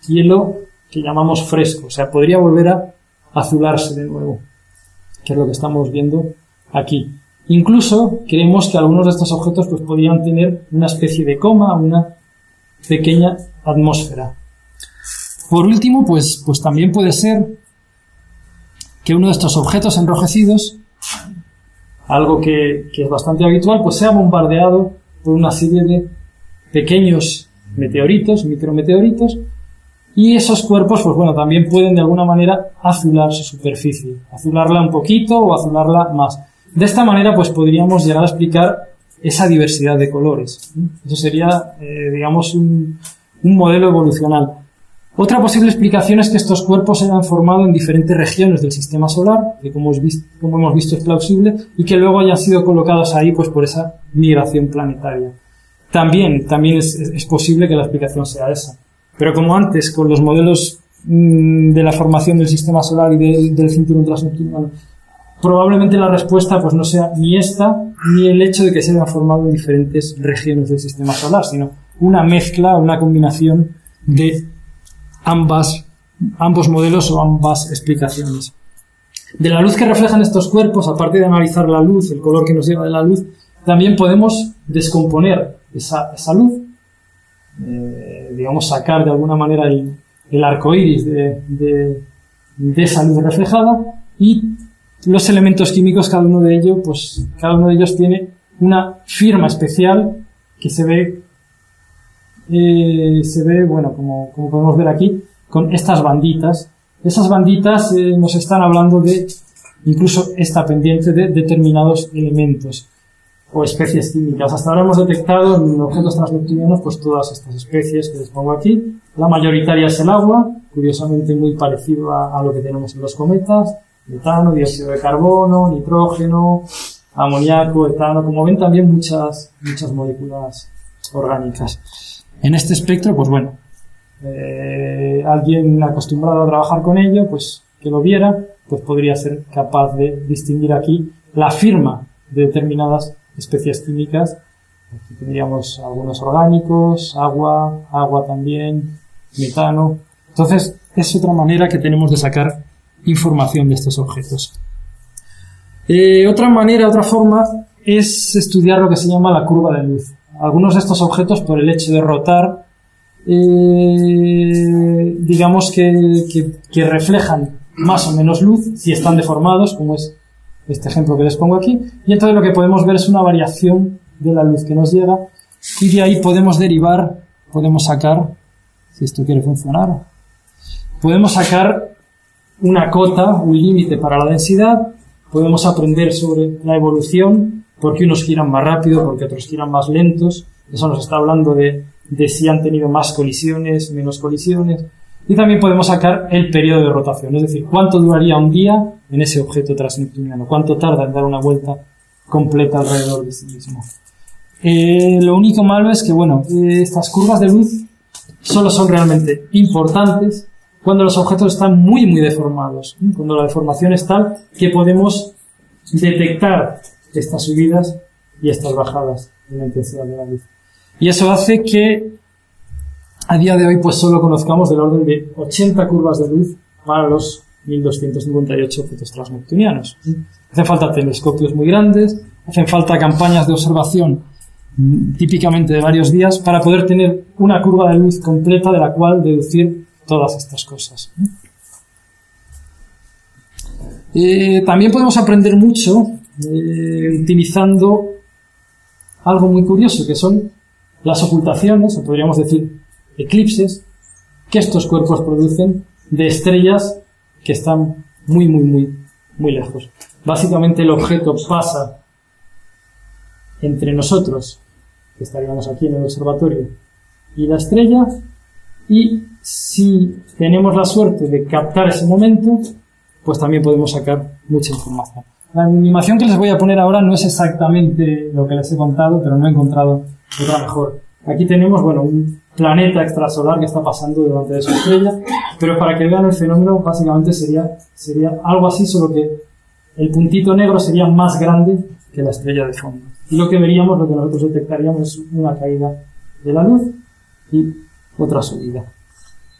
hielo que llamamos fresco, o sea, podría volver a azularse de nuevo, que es lo que estamos viendo aquí. Incluso creemos que algunos de estos objetos pues podrían tener una especie de coma, una pequeña atmósfera. Por último, pues también puede ser que uno de estos objetos enrojecidos, algo que es bastante habitual, pues sea bombardeado por una serie de pequeños meteoritos, micrometeoritos, y esos cuerpos, pues bueno, también pueden de alguna manera azular su superficie, azularla un poquito o azularla más. De esta manera, pues podríamos llegar a explicar esa diversidad de colores. Eso sería, digamos, un modelo evolucional. Otra posible explicación es que estos cuerpos se hayan formado en diferentes regiones del sistema solar, que como hemos visto es plausible, y que luego hayan sido colocados ahí pues por esa migración planetaria. También es posible que la explicación sea esa. Pero como antes, con los modelos de la formación del sistema solar y del cinturón transneptuniano, probablemente la respuesta pues no sea ni esta, ni el hecho de que se hayan formado en diferentes regiones del sistema solar, sino una mezcla, una combinación de ambos modelos o ambas explicaciones. De la luz que reflejan estos cuerpos, aparte de analizar la luz, el color que nos llega de la luz, también podemos descomponer esa luz, digamos sacar de alguna manera el arco iris de esa luz reflejada, y los elementos químicos, cada uno de ellos tiene una firma especial que se ve, bueno, como podemos ver aquí, con estas banditas. Esas banditas nos están hablando de, incluso esta pendiente, de determinados elementos o especies químicas. Hasta ahora hemos detectado en objetos transneptunianos pues todas estas especies que les pongo aquí. La mayoritaria es el agua, curiosamente muy parecido a lo que tenemos en los cometas: metano, dióxido de carbono, nitrógeno, amoníaco, etano. Como ven, también muchas moléculas orgánicas. En este espectro, pues bueno, alguien acostumbrado a trabajar con ello, pues que lo viera, pues podría ser capaz de distinguir aquí la firma de determinadas especies químicas. Aquí tendríamos algunos orgánicos, agua también, metano. Entonces, es otra manera que tenemos de sacar información de estos objetos. Otra forma es estudiar lo que se llama la curva de luz. Algunos de estos objetos, por el hecho de rotar, digamos que reflejan más o menos luz si están deformados, como es este ejemplo que les pongo aquí, y entonces lo que podemos ver es una variación de la luz que nos llega, y de ahí podemos sacar, si esto quiere funcionar, podemos sacar una cota, un límite para la densidad. Podemos aprender sobre la evolución, porque unos giran más rápido, porque otros giran más lentos. Eso nos está hablando de si han tenido más colisiones, menos colisiones. Y también podemos sacar el periodo de rotación, es decir, cuánto duraría un día en ese objeto transneptuniano, cuánto tarda en dar una vuelta completa alrededor de sí mismo. Lo único malo es que, bueno, estas curvas de luz solo son realmente importantes cuando los objetos están muy, muy deformados, cuando la deformación es tal que podemos detectar estas subidas y estas bajadas en la intensidad de la luz. Y eso hace que a día de hoy pues solo conozcamos del orden de 80 curvas de luz para los 1258 objetos transneptunianos. Hacen falta telescopios muy grandes, hacen falta campañas de observación típicamente de varios días para poder tener una curva de luz completa de la cual deducir todas estas cosas. También podemos aprender mucho utilizando algo muy curioso, que son las ocultaciones, o podríamos decir eclipses, que estos cuerpos producen de estrellas que están muy, muy, muy, muy lejos. Básicamente el objeto pasa entre nosotros, que estaríamos aquí en el observatorio, y la estrella, y si tenemos la suerte de captar ese momento, pues también podemos sacar mucha información. La animación que les voy a poner ahora no es exactamente lo que les he contado, pero no he encontrado otra mejor. Aquí tenemos, bueno, un planeta extrasolar que está pasando delante de su estrella, pero para que vean el fenómeno, básicamente sería algo así, solo que el puntito negro sería más grande que la estrella de fondo. Y lo que veríamos, lo que nosotros detectaríamos, es una caída de la luz y otra subida.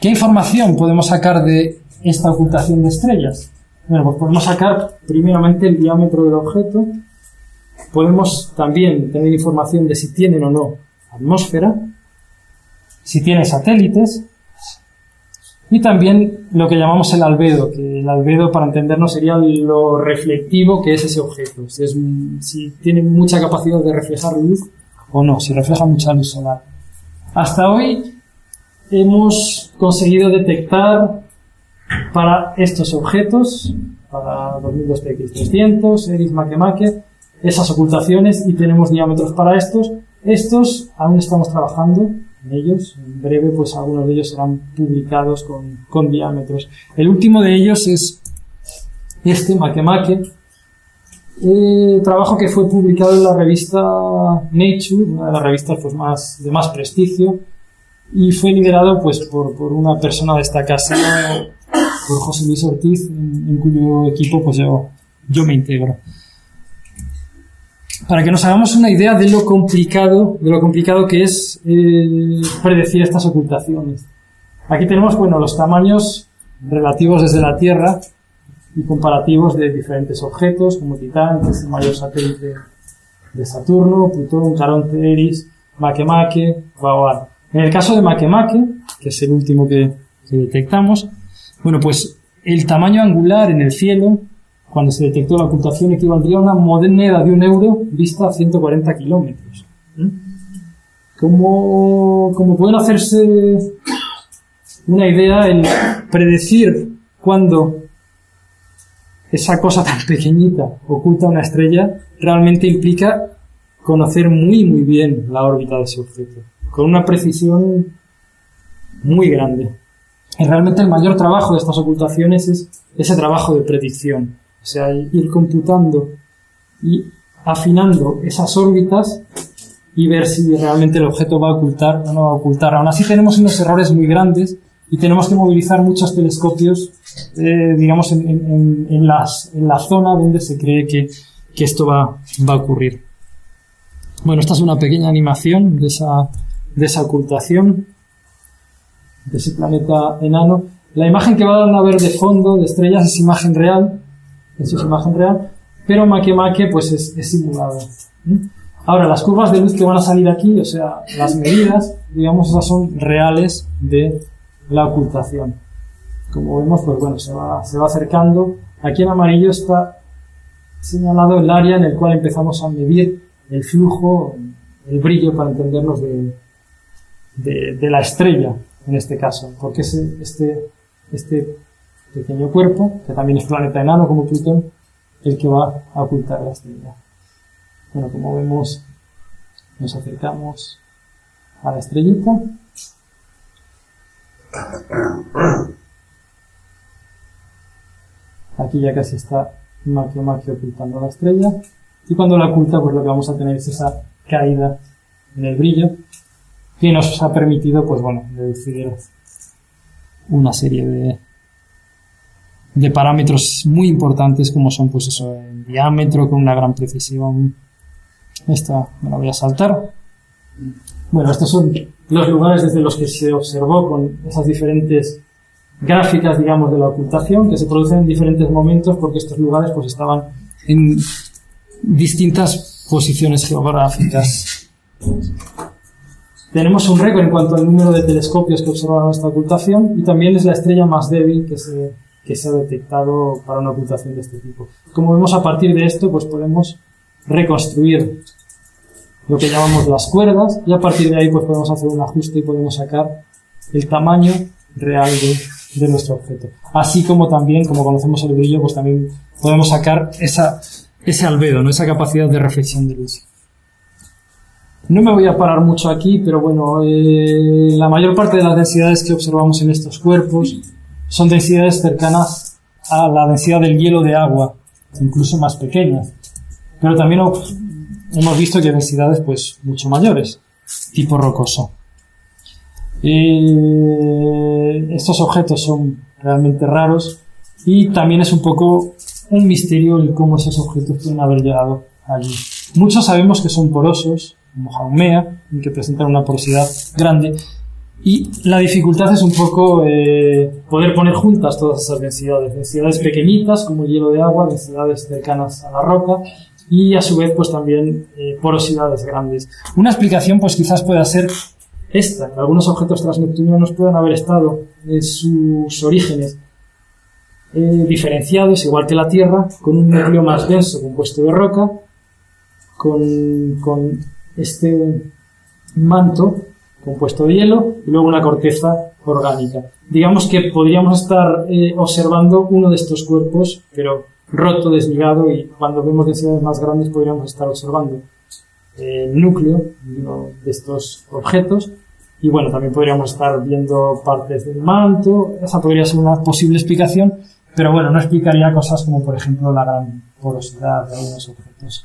¿Qué información podemos sacar de esta ocultación de estrellas? Bueno, pues podemos sacar primeramente el diámetro del objeto. Podemos también tener información de si tienen o no atmósfera, si tiene satélites, y también lo que llamamos el albedo, que el albedo, para entendernos, sería lo reflectivo que es ese objeto, si tiene mucha capacidad de reflejar luz o no, si refleja mucha luz solar. Hasta hoy hemos conseguido detectar para estos objetos, para 2002TX300, Eris, Makemake, esas ocultaciones, y tenemos diámetros para estos. Estos aún estamos trabajando en ellos. En breve, pues algunos de ellos serán publicados con diámetros. El último de ellos es este, Makemake, trabajo que fue publicado en la revista Nature, una de las revistas pues de más prestigio, y fue liderado pues por una persona de esta casa, por José Luis Ortiz, en cuyo equipo pues yo me integro. Para que nos hagamos una idea de lo complicado que es predecir estas ocultaciones. Aquí tenemos, bueno, los tamaños relativos desde la Tierra y comparativos de diferentes objetos, como Titán, que es el mayor satélite de Saturno, Plutón, Caronte, Eris, Makemake, Vauban. En el caso de Makemake, que es el último que detectamos, bueno, pues el tamaño angular en el cielo, cuando se detectó la ocultación, equivaldría a una moneda de €1 vista a 140 kilómetros. Como pueden hacerse una idea, el predecir cuándo esa cosa tan pequeñita oculta una estrella realmente implica conocer muy muy bien la órbita de ese objeto, con una precisión muy grande. Y realmente el mayor trabajo de estas ocultaciones es ese trabajo de predicción. O sea, ir computando y afinando esas órbitas y ver si realmente el objeto va a ocultar o no va a ocultar. Aún así tenemos unos errores muy grandes y tenemos que movilizar muchos telescopios, digamos, en la zona donde se cree que esto va a ocurrir. Bueno, esta es una pequeña animación de esa ocultación, de ese planeta enano. La imagen que van a ver de fondo de estrellas es imagen real. Eso es imagen real, pero Makemake pues es simulado. Ahora, las curvas de luz que van a salir aquí, o sea, las medidas, digamos, esas son reales de la ocultación. Como vemos, pues bueno, se va acercando. Aquí en amarillo está señalado el área en el cual empezamos a medir el flujo, el brillo, para entendernos de la estrella, en este caso, porque este pequeño cuerpo, que también es planeta enano como Plutón, el que va a ocultar la estrella. Bueno, como vemos, nos acercamos a la estrellita. Aquí ya casi está Makemake ocultando la estrella, y cuando la oculta, pues lo que vamos a tener es esa caída en el brillo, que nos ha permitido, pues bueno, deducir una serie de parámetros muy importantes, como son pues eso, el diámetro con una gran precisión. Esta me la voy a saltar. Bueno, estos son los lugares desde los que se observó con esas diferentes gráficas, digamos, de la ocultación, que se producen en diferentes momentos, porque estos lugares pues estaban en distintas posiciones geográficas. Tenemos un récord en cuanto al número de telescopios que observaron esta ocultación, y también es la estrella más débil que se ha detectado para una ocultación de este tipo. Como vemos, a partir de esto pues podemos reconstruir lo que llamamos las cuerdas, y a partir de ahí pues podemos hacer un ajuste y podemos sacar el tamaño real de nuestro objeto. Así como también, como conocemos el brillo, pues también podemos sacar ese albedo, ¿no? Esa capacidad de reflexión de luz. No me voy a parar mucho aquí, pero bueno, la mayor parte de las densidades que observamos en estos cuerpos son densidades cercanas a la densidad del hielo de agua, incluso más pequeñas. Pero también hemos visto que hay densidades pues mucho mayores, tipo rocoso. Estos objetos son realmente raros, y también es un poco un misterio el cómo esos objetos pueden haber llegado allí. Muchos sabemos que son porosos, como Haumea, que presentan una porosidad grande, Y la dificultad es un poco poder poner juntas todas esas densidades pequeñitas como el hielo de agua, densidades cercanas a la roca y a su vez pues también porosidades grandes. Una explicación pues quizás pueda ser esta, que algunos objetos transneptunianos puedan haber estado en sus orígenes diferenciados, igual que la Tierra, con un núcleo más denso compuesto de roca, con este manto compuesto de hielo y luego una corteza orgánica. Digamos que podríamos estar observando uno de estos cuerpos, pero roto, desligado, y cuando vemos densidades más grandes podríamos estar observando el núcleo de uno de estos objetos. Y bueno, también podríamos estar viendo partes del manto. Esa podría ser una posible explicación, pero bueno, no explicaría cosas como por ejemplo la gran porosidad de algunos objetos.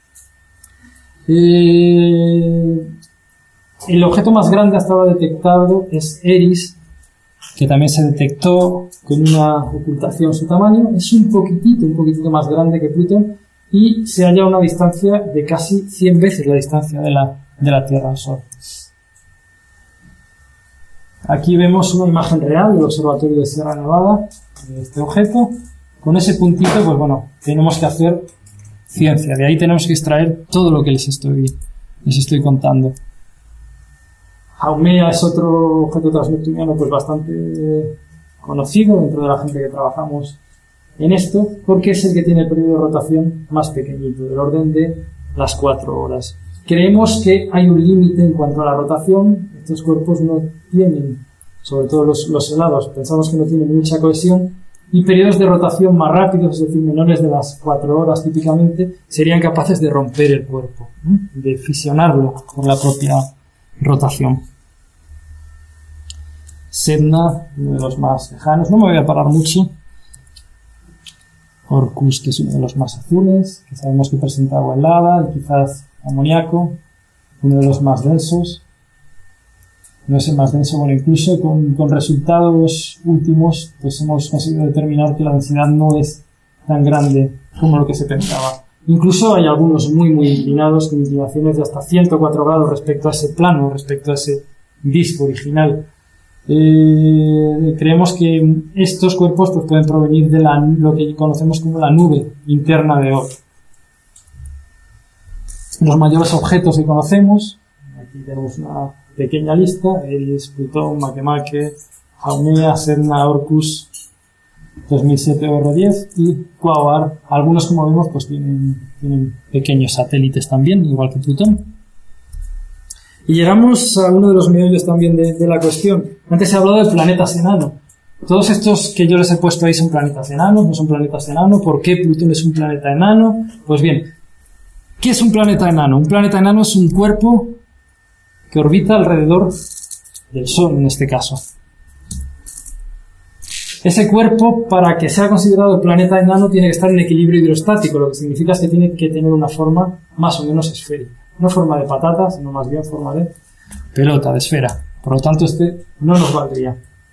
El objeto más grande hasta ahora detectado es Eris, que también se detectó con una ocultación su tamaño. Es un poquitito más grande que Plutón y se halla a una distancia de casi 100 veces la distancia de la Tierra al Sol. Aquí vemos una imagen real del observatorio de Sierra Nevada de este objeto. Con ese puntito, pues bueno, tenemos que hacer ciencia. De ahí tenemos que extraer todo lo que les estoy contando. Haumea es otro objeto transneptuniano pues bastante conocido dentro de la gente que trabajamos en esto, porque es el que tiene el periodo de rotación más pequeñito, del orden de las 4 horas. Creemos que hay un límite en cuanto a la rotación. Estos cuerpos no tienen, sobre todo los helados, pensamos que no tienen mucha cohesión, y periodos de rotación más rápidos, es decir, menores de las 4 horas típicamente, serían capaces de romper el cuerpo, de fisionarlo por la propia rotación. Sedna, uno de los más lejanos, no me voy a parar mucho. Orcus, que es uno de los más azules, que sabemos que presenta agua helada, y quizás amoníaco, uno de los más densos. No es el más denso, bueno, incluso con resultados últimos, pues hemos conseguido determinar que la densidad no es tan grande como lo que se pensaba. Incluso hay algunos muy inclinados, con inclinaciones de hasta 104 grados respecto a ese plano, respecto a ese disco original. Creemos que estos cuerpos pues, pueden provenir de lo que conocemos como la nube interna de Oort. Los mayores objetos que conocemos, aquí tenemos una pequeña lista: Eris, Plutón, Makemake, Haumea, Sedna, Orcus, 2007 OR10 y Quaoar. Algunos, como vemos, pues tienen pequeños satélites también, igual que Plutón. Y llegamos a uno de los meollos también de la cuestión. Antes he hablado de planetas enanos. Todos estos que yo les he puesto ahí son planetas enanos, no son planetas enanos. ¿Por qué Plutón es un planeta enano? Pues bien, ¿qué es un planeta enano? Un planeta enano es un cuerpo que orbita alrededor del Sol, en este caso. Ese cuerpo, para que sea considerado planeta enano, tiene que estar en equilibrio hidrostático, lo que significa es que tiene que tener una forma más o menos esférica. No forma de patata, sino más bien forma de pelota, de esfera. Por lo tanto, este no nos valdría.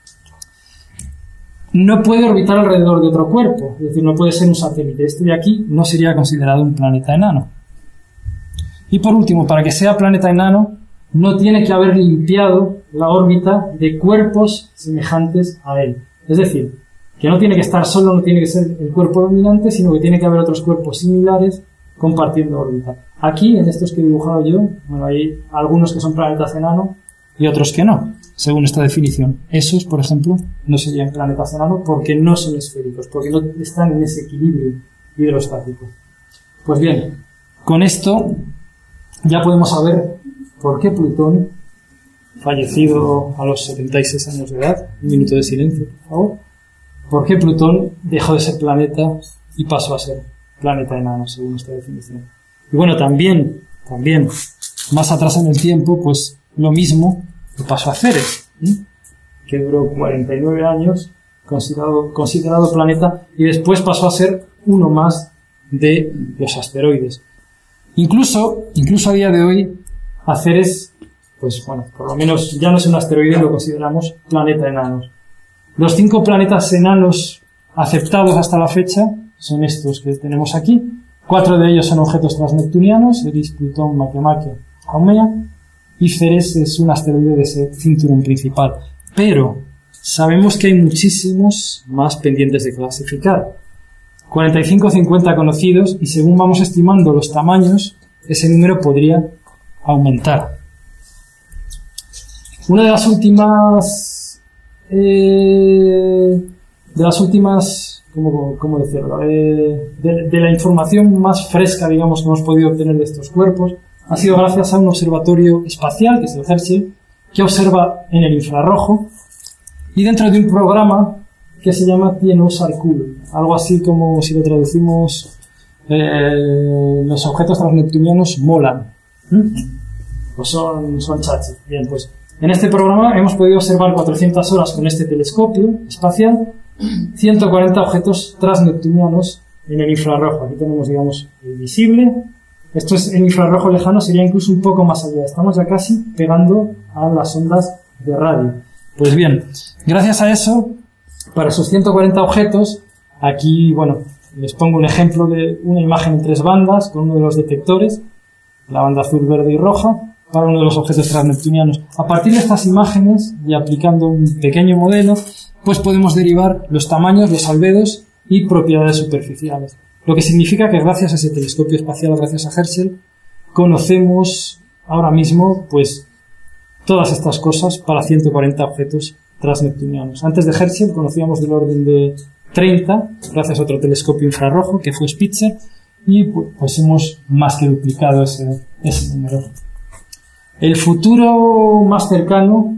No puede orbitar alrededor de otro cuerpo, es decir, no puede ser un satélite. Este de aquí no sería considerado un planeta enano. Y por último, para que sea planeta enano, no tiene que haber limpiado la órbita de cuerpos semejantes a él. Es decir, que no tiene que estar solo, no tiene que ser el cuerpo dominante, sino que tiene que haber otros cuerpos similares compartiendo órbita. Aquí, en estos que he dibujado yo, bueno, hay algunos que son planetas enanos y otros que no, según esta definición. Esos, por ejemplo, no serían planetas enanos porque no son esféricos, porque no están en ese equilibrio hidrostático. Pues bien, con esto ya podemos saber por qué Plutón, fallecido a los 76 años de edad, un minuto de silencio, por favor, por qué Plutón dejó de ser planeta y pasó a ser planeta enano, según esta definición. Y bueno, también, más atrás en el tiempo, pues lo mismo que pasó a Ceres, que duró 49 años, considerado planeta, y después pasó a ser uno más de los asteroides. Incluso a día de hoy, a Ceres, pues bueno, por lo menos ya no es un asteroide, lo consideramos planeta enano. Los 5 planetas enanos aceptados hasta la fecha son estos que tenemos aquí. 4 de ellos son objetos transneptunianos: Eris, Plutón, Makemake, Haumea. y Ceres es un asteroide de ese cinturón principal. Pero sabemos que hay muchísimos más pendientes de clasificar. 45 o 50 conocidos, y según vamos estimando los tamaños, ese número podría aumentar. Una de las últimas ¿cómo decirlo? De la información más fresca, digamos, que hemos podido obtener de estos cuerpos ha sido gracias a un observatorio espacial, que es el Herschel, que observa en el infrarrojo, y dentro de un programa que se llama TNO-SAR-CUL, algo así como, si lo traducimos, los objetos transneptunianos molan, pues son chachi. Bien, pues en este programa hemos podido observar 400 horas con este telescopio espacial 140 objetos transneptunianos en el infrarrojo. Aquí tenemos, digamos, el visible. Esto es el infrarrojo lejano, sería incluso un poco más allá. Estamos ya casi pegando a las ondas de radio. Pues bien, gracias a eso, para esos 140 objetos, aquí, bueno, les pongo un ejemplo de una imagen en 3 bandas con uno de los detectores, la banda azul, verde y roja, para uno de los objetos transneptunianos. A partir de estas imágenes, y aplicando un pequeño modelo, pues podemos derivar los tamaños, los albedos y propiedades superficiales. Lo que significa que gracias a ese telescopio espacial, gracias a Herschel, conocemos ahora mismo, pues, todas estas cosas para 140 objetos transneptunianos. Antes de Herschel conocíamos del orden de 30, gracias a otro telescopio infrarrojo, que fue Spitzer, y pues hemos más que duplicado ese número. El futuro más cercano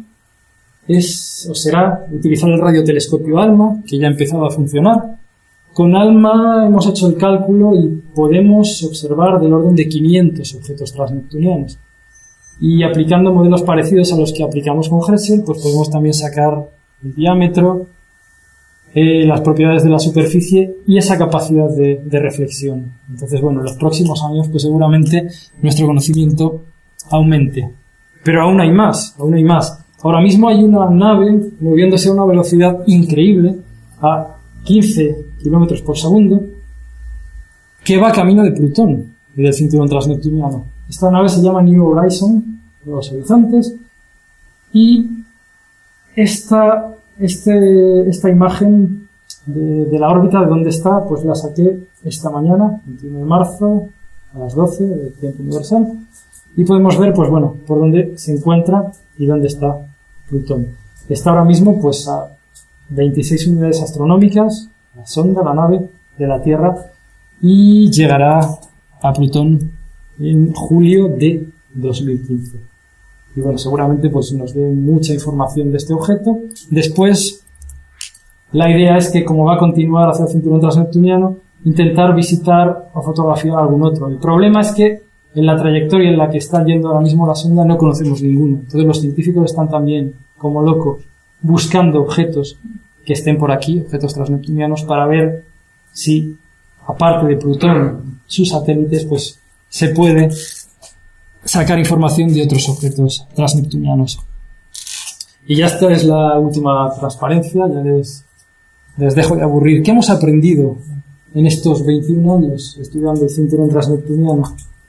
será utilizar el radiotelescopio ALMA, que ya ha empezado a funcionar. Con ALMA hemos hecho el cálculo y podemos observar del orden de 500 objetos transneptunianos. Y aplicando modelos parecidos a los que aplicamos con Herschel, pues podemos también sacar el diámetro, las propiedades de la superficie y esa capacidad de reflexión. Entonces, bueno, en los próximos años, pues seguramente nuestro conocimiento aumente. Pero aún hay más. Ahora mismo hay una nave moviéndose a una velocidad increíble, a 15 kilómetros por segundo, que va camino de Plutón y del cinturón transneptuniano. Esta nave se llama New Horizon, Nuevos Horizontes, y esta imagen de la órbita, de dónde está, pues la saqué esta mañana, 21 de marzo, a las 12 del tiempo universal, y podemos ver, pues bueno, por dónde se encuentra y dónde está Plutón. Está ahora mismo, pues, a 26 unidades astronómicas, la sonda, la nave de la Tierra, y llegará a Plutón en julio de 2015. Y bueno, seguramente pues nos dé mucha información de este objeto. Después, la idea es que, como va a continuar hacia el cinturón transneptuniano, intentar visitar o fotografiar algún otro. El problema es que en la trayectoria en la que está yendo ahora mismo la sonda no conocemos ninguno. Entonces los científicos están también, como locos, buscando objetos que estén por aquí, objetos transneptunianos, para ver si, aparte de Plutón, sus satélites, pues se puede sacar información de otros objetos transneptunianos. Y ya esta es la última transparencia, ya les dejo de aburrir. ¿Qué hemos aprendido en estos 21 años estudiando el cinturón transneptuniano?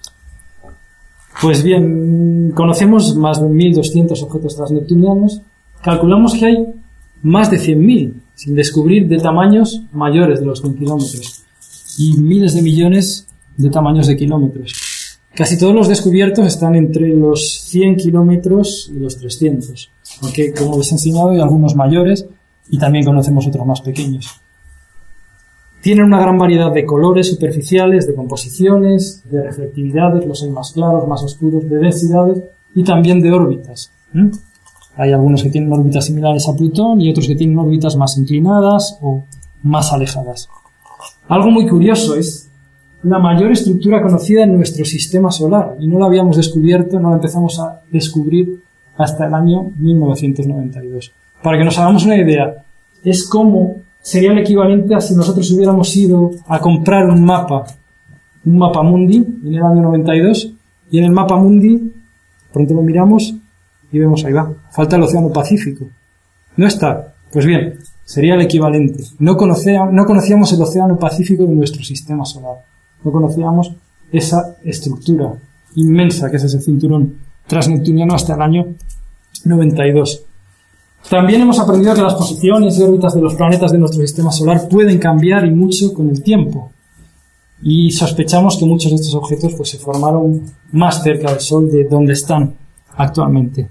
Pues bien, conocemos más de 1.200 objetos transneptunianos. Calculamos que hay más de 100.000, sin descubrir, de tamaños mayores de los 100 kilómetros. Y miles de millones de tamaños de kilómetros. Casi todos los descubiertos están entre los 100 kilómetros y los 300. Aunque, como les he enseñado, hay algunos mayores y también conocemos otros más pequeños. Tienen una gran variedad de colores superficiales, de composiciones, de reflectividades, los hay más claros, más oscuros, de densidades y también de órbitas. Hay algunos que tienen órbitas similares a Plutón y otros que tienen órbitas más inclinadas o más alejadas. Algo muy curioso es la mayor estructura conocida en nuestro sistema solar, y no la habíamos descubierto, no la empezamos a descubrir hasta el año 1992. Para que nos hagamos una idea, es como sería el equivalente a si nosotros hubiéramos ido a comprar un mapa mundi en el año 92, y en el mapa mundi pronto lo miramos y vemos, ahí va, falta el océano Pacífico. No está. Pues bien, sería el equivalente. No conocíamos el océano Pacífico de nuestro sistema solar. No conocíamos esa estructura inmensa que es ese cinturón transneptuniano hasta el año 92. También hemos aprendido que las posiciones y órbitas de los planetas de nuestro sistema solar pueden cambiar y mucho con el tiempo. Y sospechamos que muchos de estos objetos pues, se formaron más cerca del Sol de donde están actualmente.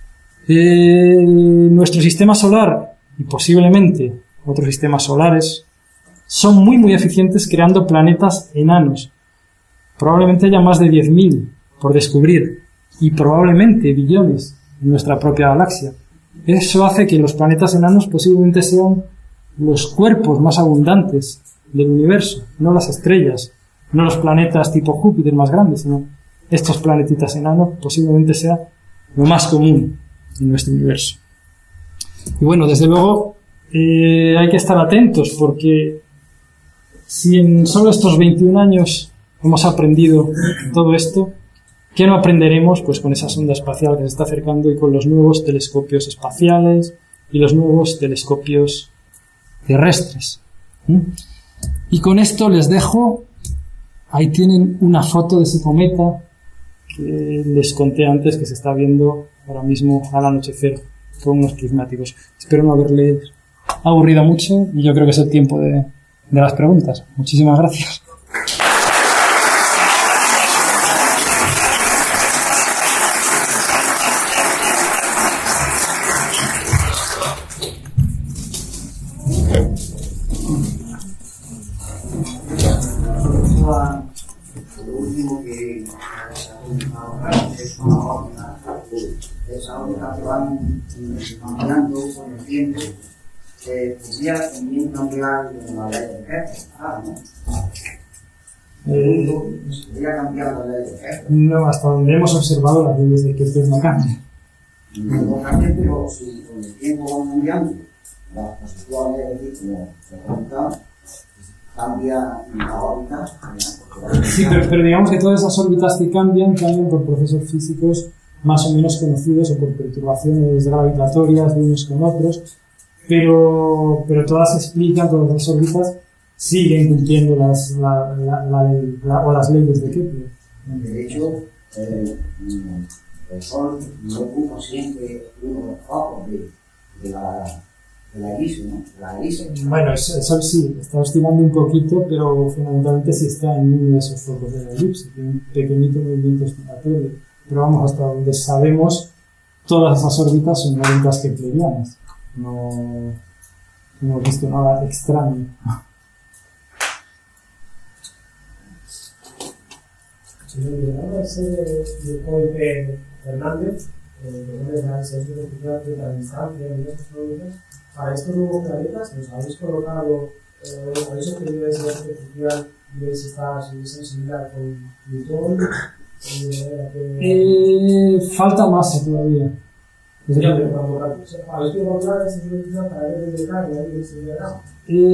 Nuestro sistema solar y posiblemente otros sistemas solares son muy muy eficientes creando planetas enanos. Probablemente haya más de 10.000 por descubrir y probablemente billones en nuestra propia galaxia. Eso hace que los planetas enanos posiblemente sean los cuerpos más abundantes del universo, no las estrellas, no los planetas tipo Júpiter más grandes, sino estos planetitas enanos posiblemente sea lo más común en nuestro universo. Y bueno, desde luego hay que estar atentos porque si en solo estos 21 años hemos aprendido todo esto, ¿qué no aprenderemos pues con esa sonda espacial que se está acercando y con los nuevos telescopios espaciales y los nuevos telescopios terrestres? Y con esto les dejo, ahí tienen una foto de ese cometa que les conté antes que se está viendo ahora mismo al anochecer con unos prismáticos. Espero no haberles aburrido mucho y yo creo que es el tiempo de las preguntas. Muchísimas gracias. Lo último que esa órbita que van cambiando con el tiempo, podría también cambiar la ley de Kepler, ¿no? Podría cambiar la ley de Kepler. No, hasta donde hemos observado las leyes de Kepler no cambian. No cambian, pero si con el tiempo van cambiando, las posiciones, es decir, como se preguntaba, cambia la órbita. Sí, pero digamos que todas esas órbitas que cambian por procesos físicos más o menos conocidos o por perturbaciones gravitatorias de unos con otros, pero todas se explican, todas las órbitas siguen cumpliendo las leyes de Kepler. De hecho, el Sol no ocupa siempre uno de los focos de la elipse, ¿no? La elipse. Bueno, el Sol sí, está oscilando un poquito, pero fundamentalmente sí está en uno de esos focos de la elipse, tiene un pequeñito movimiento oscilatorio. Pero vamos, hasta donde sabemos, todas esas órbitas son órbitas keplerianas. No hemos visto nada extraño. Ese de Puente Fernández, que es la Centro de Oficial de la Distancia y estos productos, para estos nuevos planetas, ¿los habéis colocado, habéis obtenido ese artificial y veis esta sensibilidad con Plutón? Falta masa todavía. ¿Habéis colocado ese artificial para ver el detalle ahí de ese diagrama?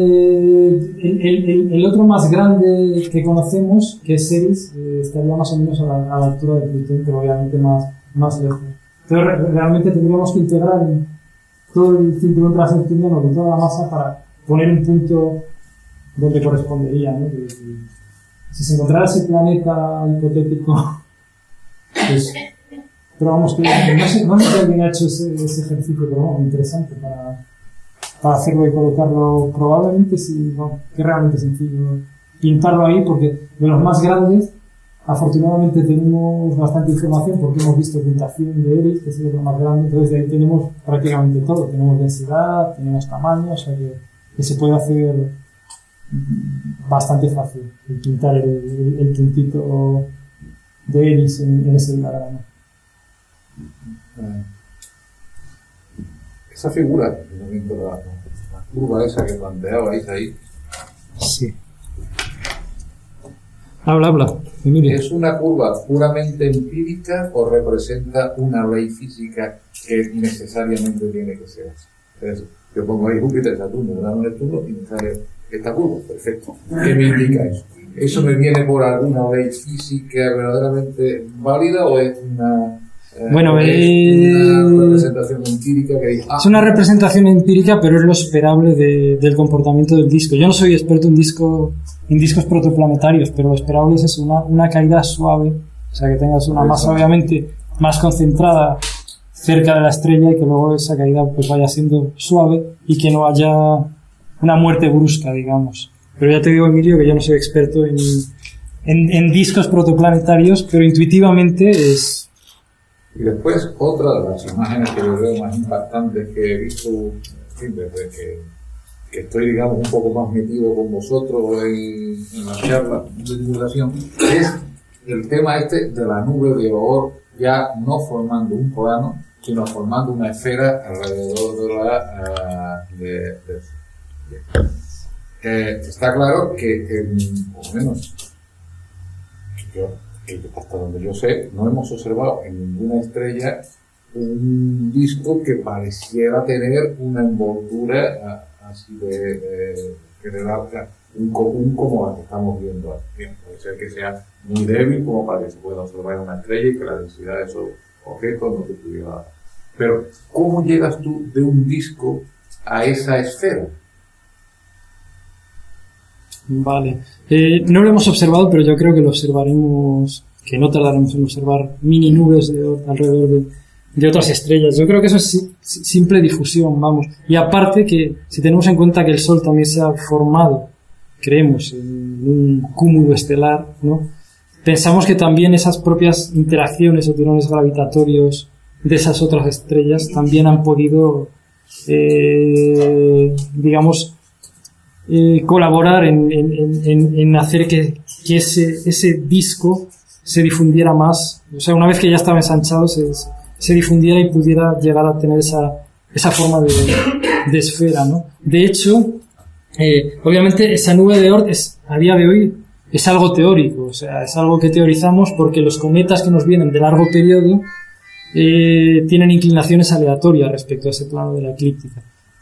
El otro más grande que conocemos, que es Ceres, estaría más o menos a la altura de Plutón, pero obviamente más lejos. Entonces realmente tendríamos que integrar en todo el cinturón transneptuniano con toda la masa para poner un punto donde correspondería, ¿no? Si se encontrara ese planeta hipotético, pues, pero vamos, que no sé si alguien ha hecho ese ejercicio, pero bueno, interesante para hacerlo y colocarlo. Probablemente sí, no, que es realmente sencillo pintarlo ahí, porque de los más grandes afortunadamente tenemos bastante información porque hemos visto pintación de Eris, que es el más grande, entonces de ahí tenemos prácticamente todo, tenemos densidad, tenemos tamaño, o sea que se puede hacer bastante fácil el pintar el puntito de Eris en ese diagrama. Esa figura, la curva esa que planteabais ahí, sí. Habla. Mire. ¿Es una curva puramente empírica o representa una ley física que necesariamente tiene que ser así? Entonces, yo pongo ahí Júpiter, Saturno, Urano, Neptuno y me sale esta curva, perfecto. ¿Qué me indica eso? ¿Eso me viene por alguna ley física verdaderamente válida o es una representación empírica que dice, es una representación empírica, pero es lo esperable del comportamiento del disco? Yo no soy experto en discos protoplanetarios, pero lo esperable es eso, una caída suave, o sea que tengas una masa obviamente más concentrada cerca de la estrella y que luego esa caída pues vaya siendo suave y que no haya una muerte brusca, digamos. Pero ya te digo, Emilio, que yo no soy experto en discos protoplanetarios, pero intuitivamente es... Y después, otra de las imágenes que yo veo más impactantes que he visto, desde que estoy, digamos, un poco más metido con vosotros en la charla de divulgación, es el tema de la nube de Oort, ya no formando un plano, sino formando una esfera alrededor está claro que, por lo menos, hasta donde yo sé, no hemos observado en ninguna estrella un disco que pareciera tener una envoltura así de generar un como la que estamos viendo aquí. Puede ser que sea muy débil como para que se pueda observar en una estrella y que la densidad de esos objetos no te pudiera dar. Pero, ¿cómo llegas tú de un disco a esa esfera? Vale. No lo hemos observado, pero yo creo que lo observaremos, que no tardaremos en observar mini nubes alrededor de otras estrellas. Yo creo que eso es simple difusión, vamos. Y aparte que, si tenemos en cuenta que el Sol también se ha formado, creemos, en un cúmulo estelar, ¿no? Pensamos que también esas propias interacciones o tirones gravitatorios de esas otras estrellas también han podido, digamos, colaborar en hacer que ese disco se difundiera más. O sea, una vez que ya estaba ensanchado, se difundiera y pudiera llegar a tener esa forma de esfera, ¿no? De hecho, obviamente esa nube de Oort a día de hoy es algo teórico, o sea, es algo que teorizamos porque los cometas que nos vienen de largo periodo tienen inclinaciones aleatorias respecto a ese plano de la eclíptica.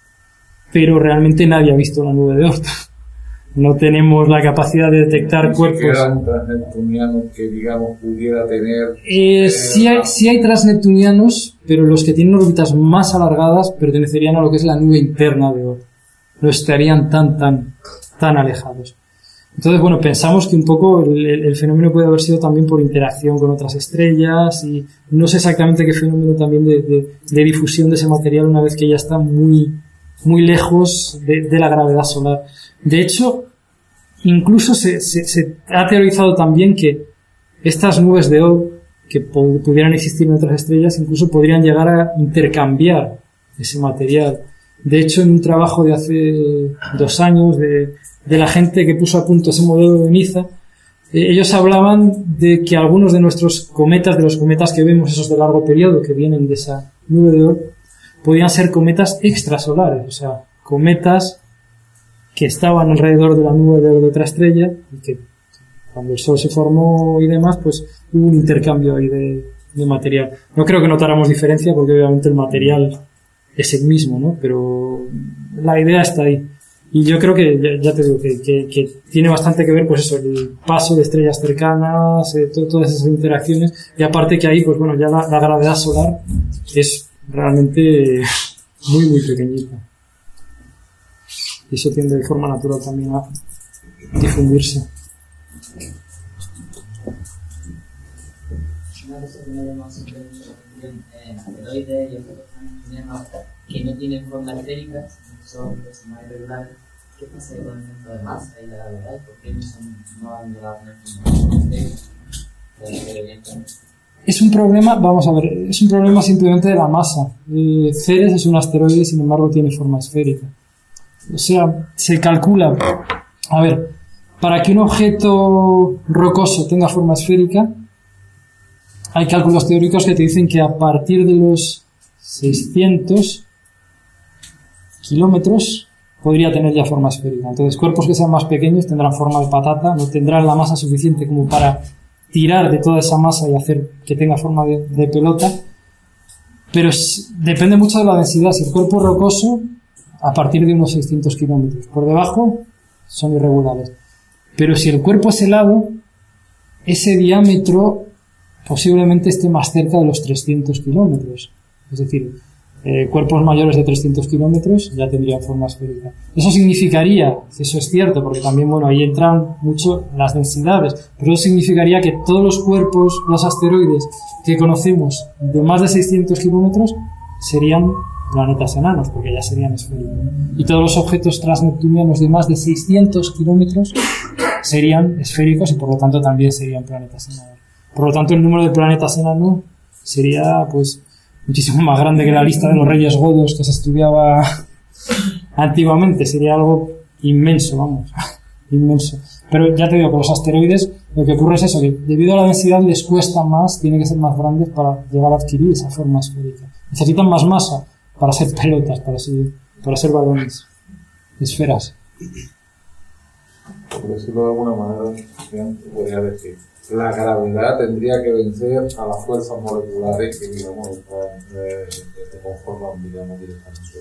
Pero realmente nadie ha visto la nube de Oort. No tenemos la capacidad de detectar cuerpos. ¿Era un transneptuniano que, digamos, pudiera tener...? Sí hay transneptunianos, pero los que tienen órbitas más alargadas pertenecerían a lo que es la nube interna de Oort. No estarían tan alejados. Entonces, bueno, pensamos que un poco el fenómeno puede haber sido también por interacción con otras estrellas y no sé exactamente qué fenómeno también de difusión de ese material una vez que ya está muy lejos de la gravedad solar. De hecho, incluso se ha teorizado también que estas nubes de Oort que pudieran existir en otras estrellas incluso podrían llegar a intercambiar ese material. De hecho, en un trabajo de hace 2 años de la gente que puso a punto ese modelo de Niza, ellos hablaban de que algunos de nuestros cometas, de los cometas que vemos, esos de largo periodo que vienen de esa nube de Oort, podían ser cometas extrasolares, o sea, cometas que estaban alrededor de la nube de Oort de otra estrella y que cuando el Sol se formó y demás, pues hubo un intercambio ahí de material. No creo que notáramos diferencia porque obviamente el material es el mismo, ¿no? Pero la idea está ahí. Y yo creo que, ya te digo, que tiene bastante que ver, pues eso, el paso de estrellas cercanas, todas esas interacciones, y aparte que ahí, pues bueno, ya la gravedad solar es realmente muy pequeñita. Y eso tiende de forma natural también a difundirse. Una cosa que me llama siempre mucho la atención en asteroides y otros planetas que no tienen forma esférica, son más irregulares. ¿Qué pasa con el centro de masa y la gravedad? ¿Por qué no han llegado a tener forma esférica? Es un problema, vamos a ver, es un problema simplemente de la masa. Ceres es un asteroide, sin embargo tiene forma esférica. O sea, se calcula, a ver, para que un objeto rocoso tenga forma esférica, hay cálculos teóricos que te dicen que a partir de los 600 kilómetros podría tener ya forma esférica. Entonces, cuerpos que sean más pequeños tendrán forma de patata, no tendrán la masa suficiente como para tirar de toda esa masa y hacer que tenga forma de pelota, pero depende mucho de la densidad. Si el cuerpo es rocoso, a partir de unos 600 kilómetros. Por debajo son irregulares. Pero si el cuerpo es helado, ese diámetro posiblemente esté más cerca de los 300 kilómetros. Es decir, cuerpos mayores de 300 kilómetros ya tendrían forma esférica. Eso significaría, eso es cierto, porque también, bueno, ahí entran mucho las densidades, pero eso significaría que todos los cuerpos, los asteroides que conocemos de más de 600 kilómetros serían planetas enanos, porque ya serían esféricos. Y todos los objetos transneptunianos de más de 600 kilómetros serían esféricos y por lo tanto también serían planetas enanos. Por lo tanto, el número de planetas enanos sería, pues, muchísimo más grande que la lista de los reyes godos que se estudiaba antiguamente. Sería algo inmenso, vamos, inmenso. Pero ya te digo, con los asteroides lo que ocurre es eso, que debido a la densidad les cuesta más, tienen que ser más grandes para llegar a adquirir esa forma esférica. Necesitan más masa para ser pelotas, para ser balones, esferas. Por decirlo de alguna manera, podría decir, la gravedad tendría que vencer a las fuerzas moleculares que, digamos, te conforman, digamos, directamente.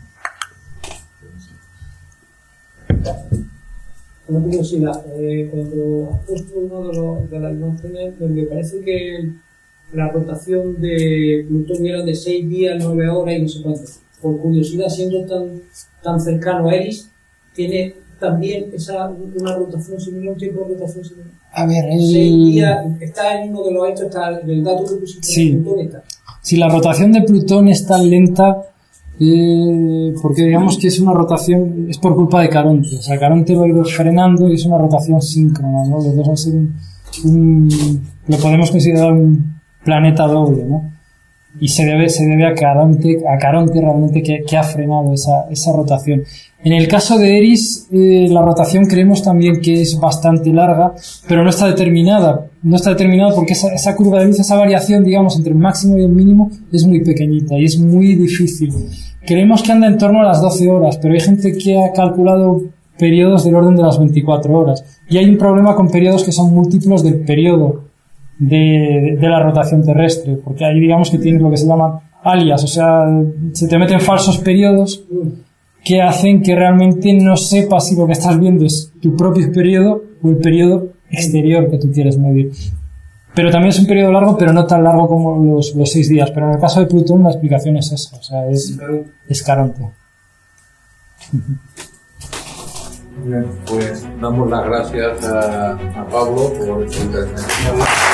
Una curiosidad, cuando has puesto uno de las imágenes, me parece que la rotación de Plutón era de 6 días, 9 horas y no sé cuánto. Por curiosidad, siendo tan cercano a Eris, ¿tiene también una rotación similar, un tiempo de rotación similar? A ver, 6 días, está en uno de los hechos, está en el dato que pusiste sí. de Plutón. Está. Si la rotación de Plutón es tan lenta, porque digamos que es una rotación, es por culpa de Caronte. O sea, Caronte lo ha ido frenando y es una rotación síncrona, ¿no? Los dos van a ser lo podemos considerar un planeta doble, ¿no? Y se debe a Caronte realmente que ha frenado esa rotación. En el caso de Eris, la rotación creemos también que es bastante larga, pero no está determinada. No está determinada porque esa curva de luz, esa variación, digamos, entre el máximo y el mínimo es muy pequeñita y es muy difícil. Creemos que anda en torno a las 12 horas, pero hay gente que ha calculado periodos del orden de las 24 horas. Y hay un problema con periodos que son múltiplos del periodo de la rotación terrestre, porque ahí digamos que tienes lo que se llaman alias, o sea, se te meten falsos periodos que hacen que realmente no sepas si lo que estás viendo es tu propio periodo o el periodo exterior que tú quieres medir. Pero también es un periodo largo, pero no tan largo como los 6 días. Pero en el caso de Plutón la explicación es esa, o sea, es Caronte. Bien, pues damos las gracias a Pablo por esta intervención.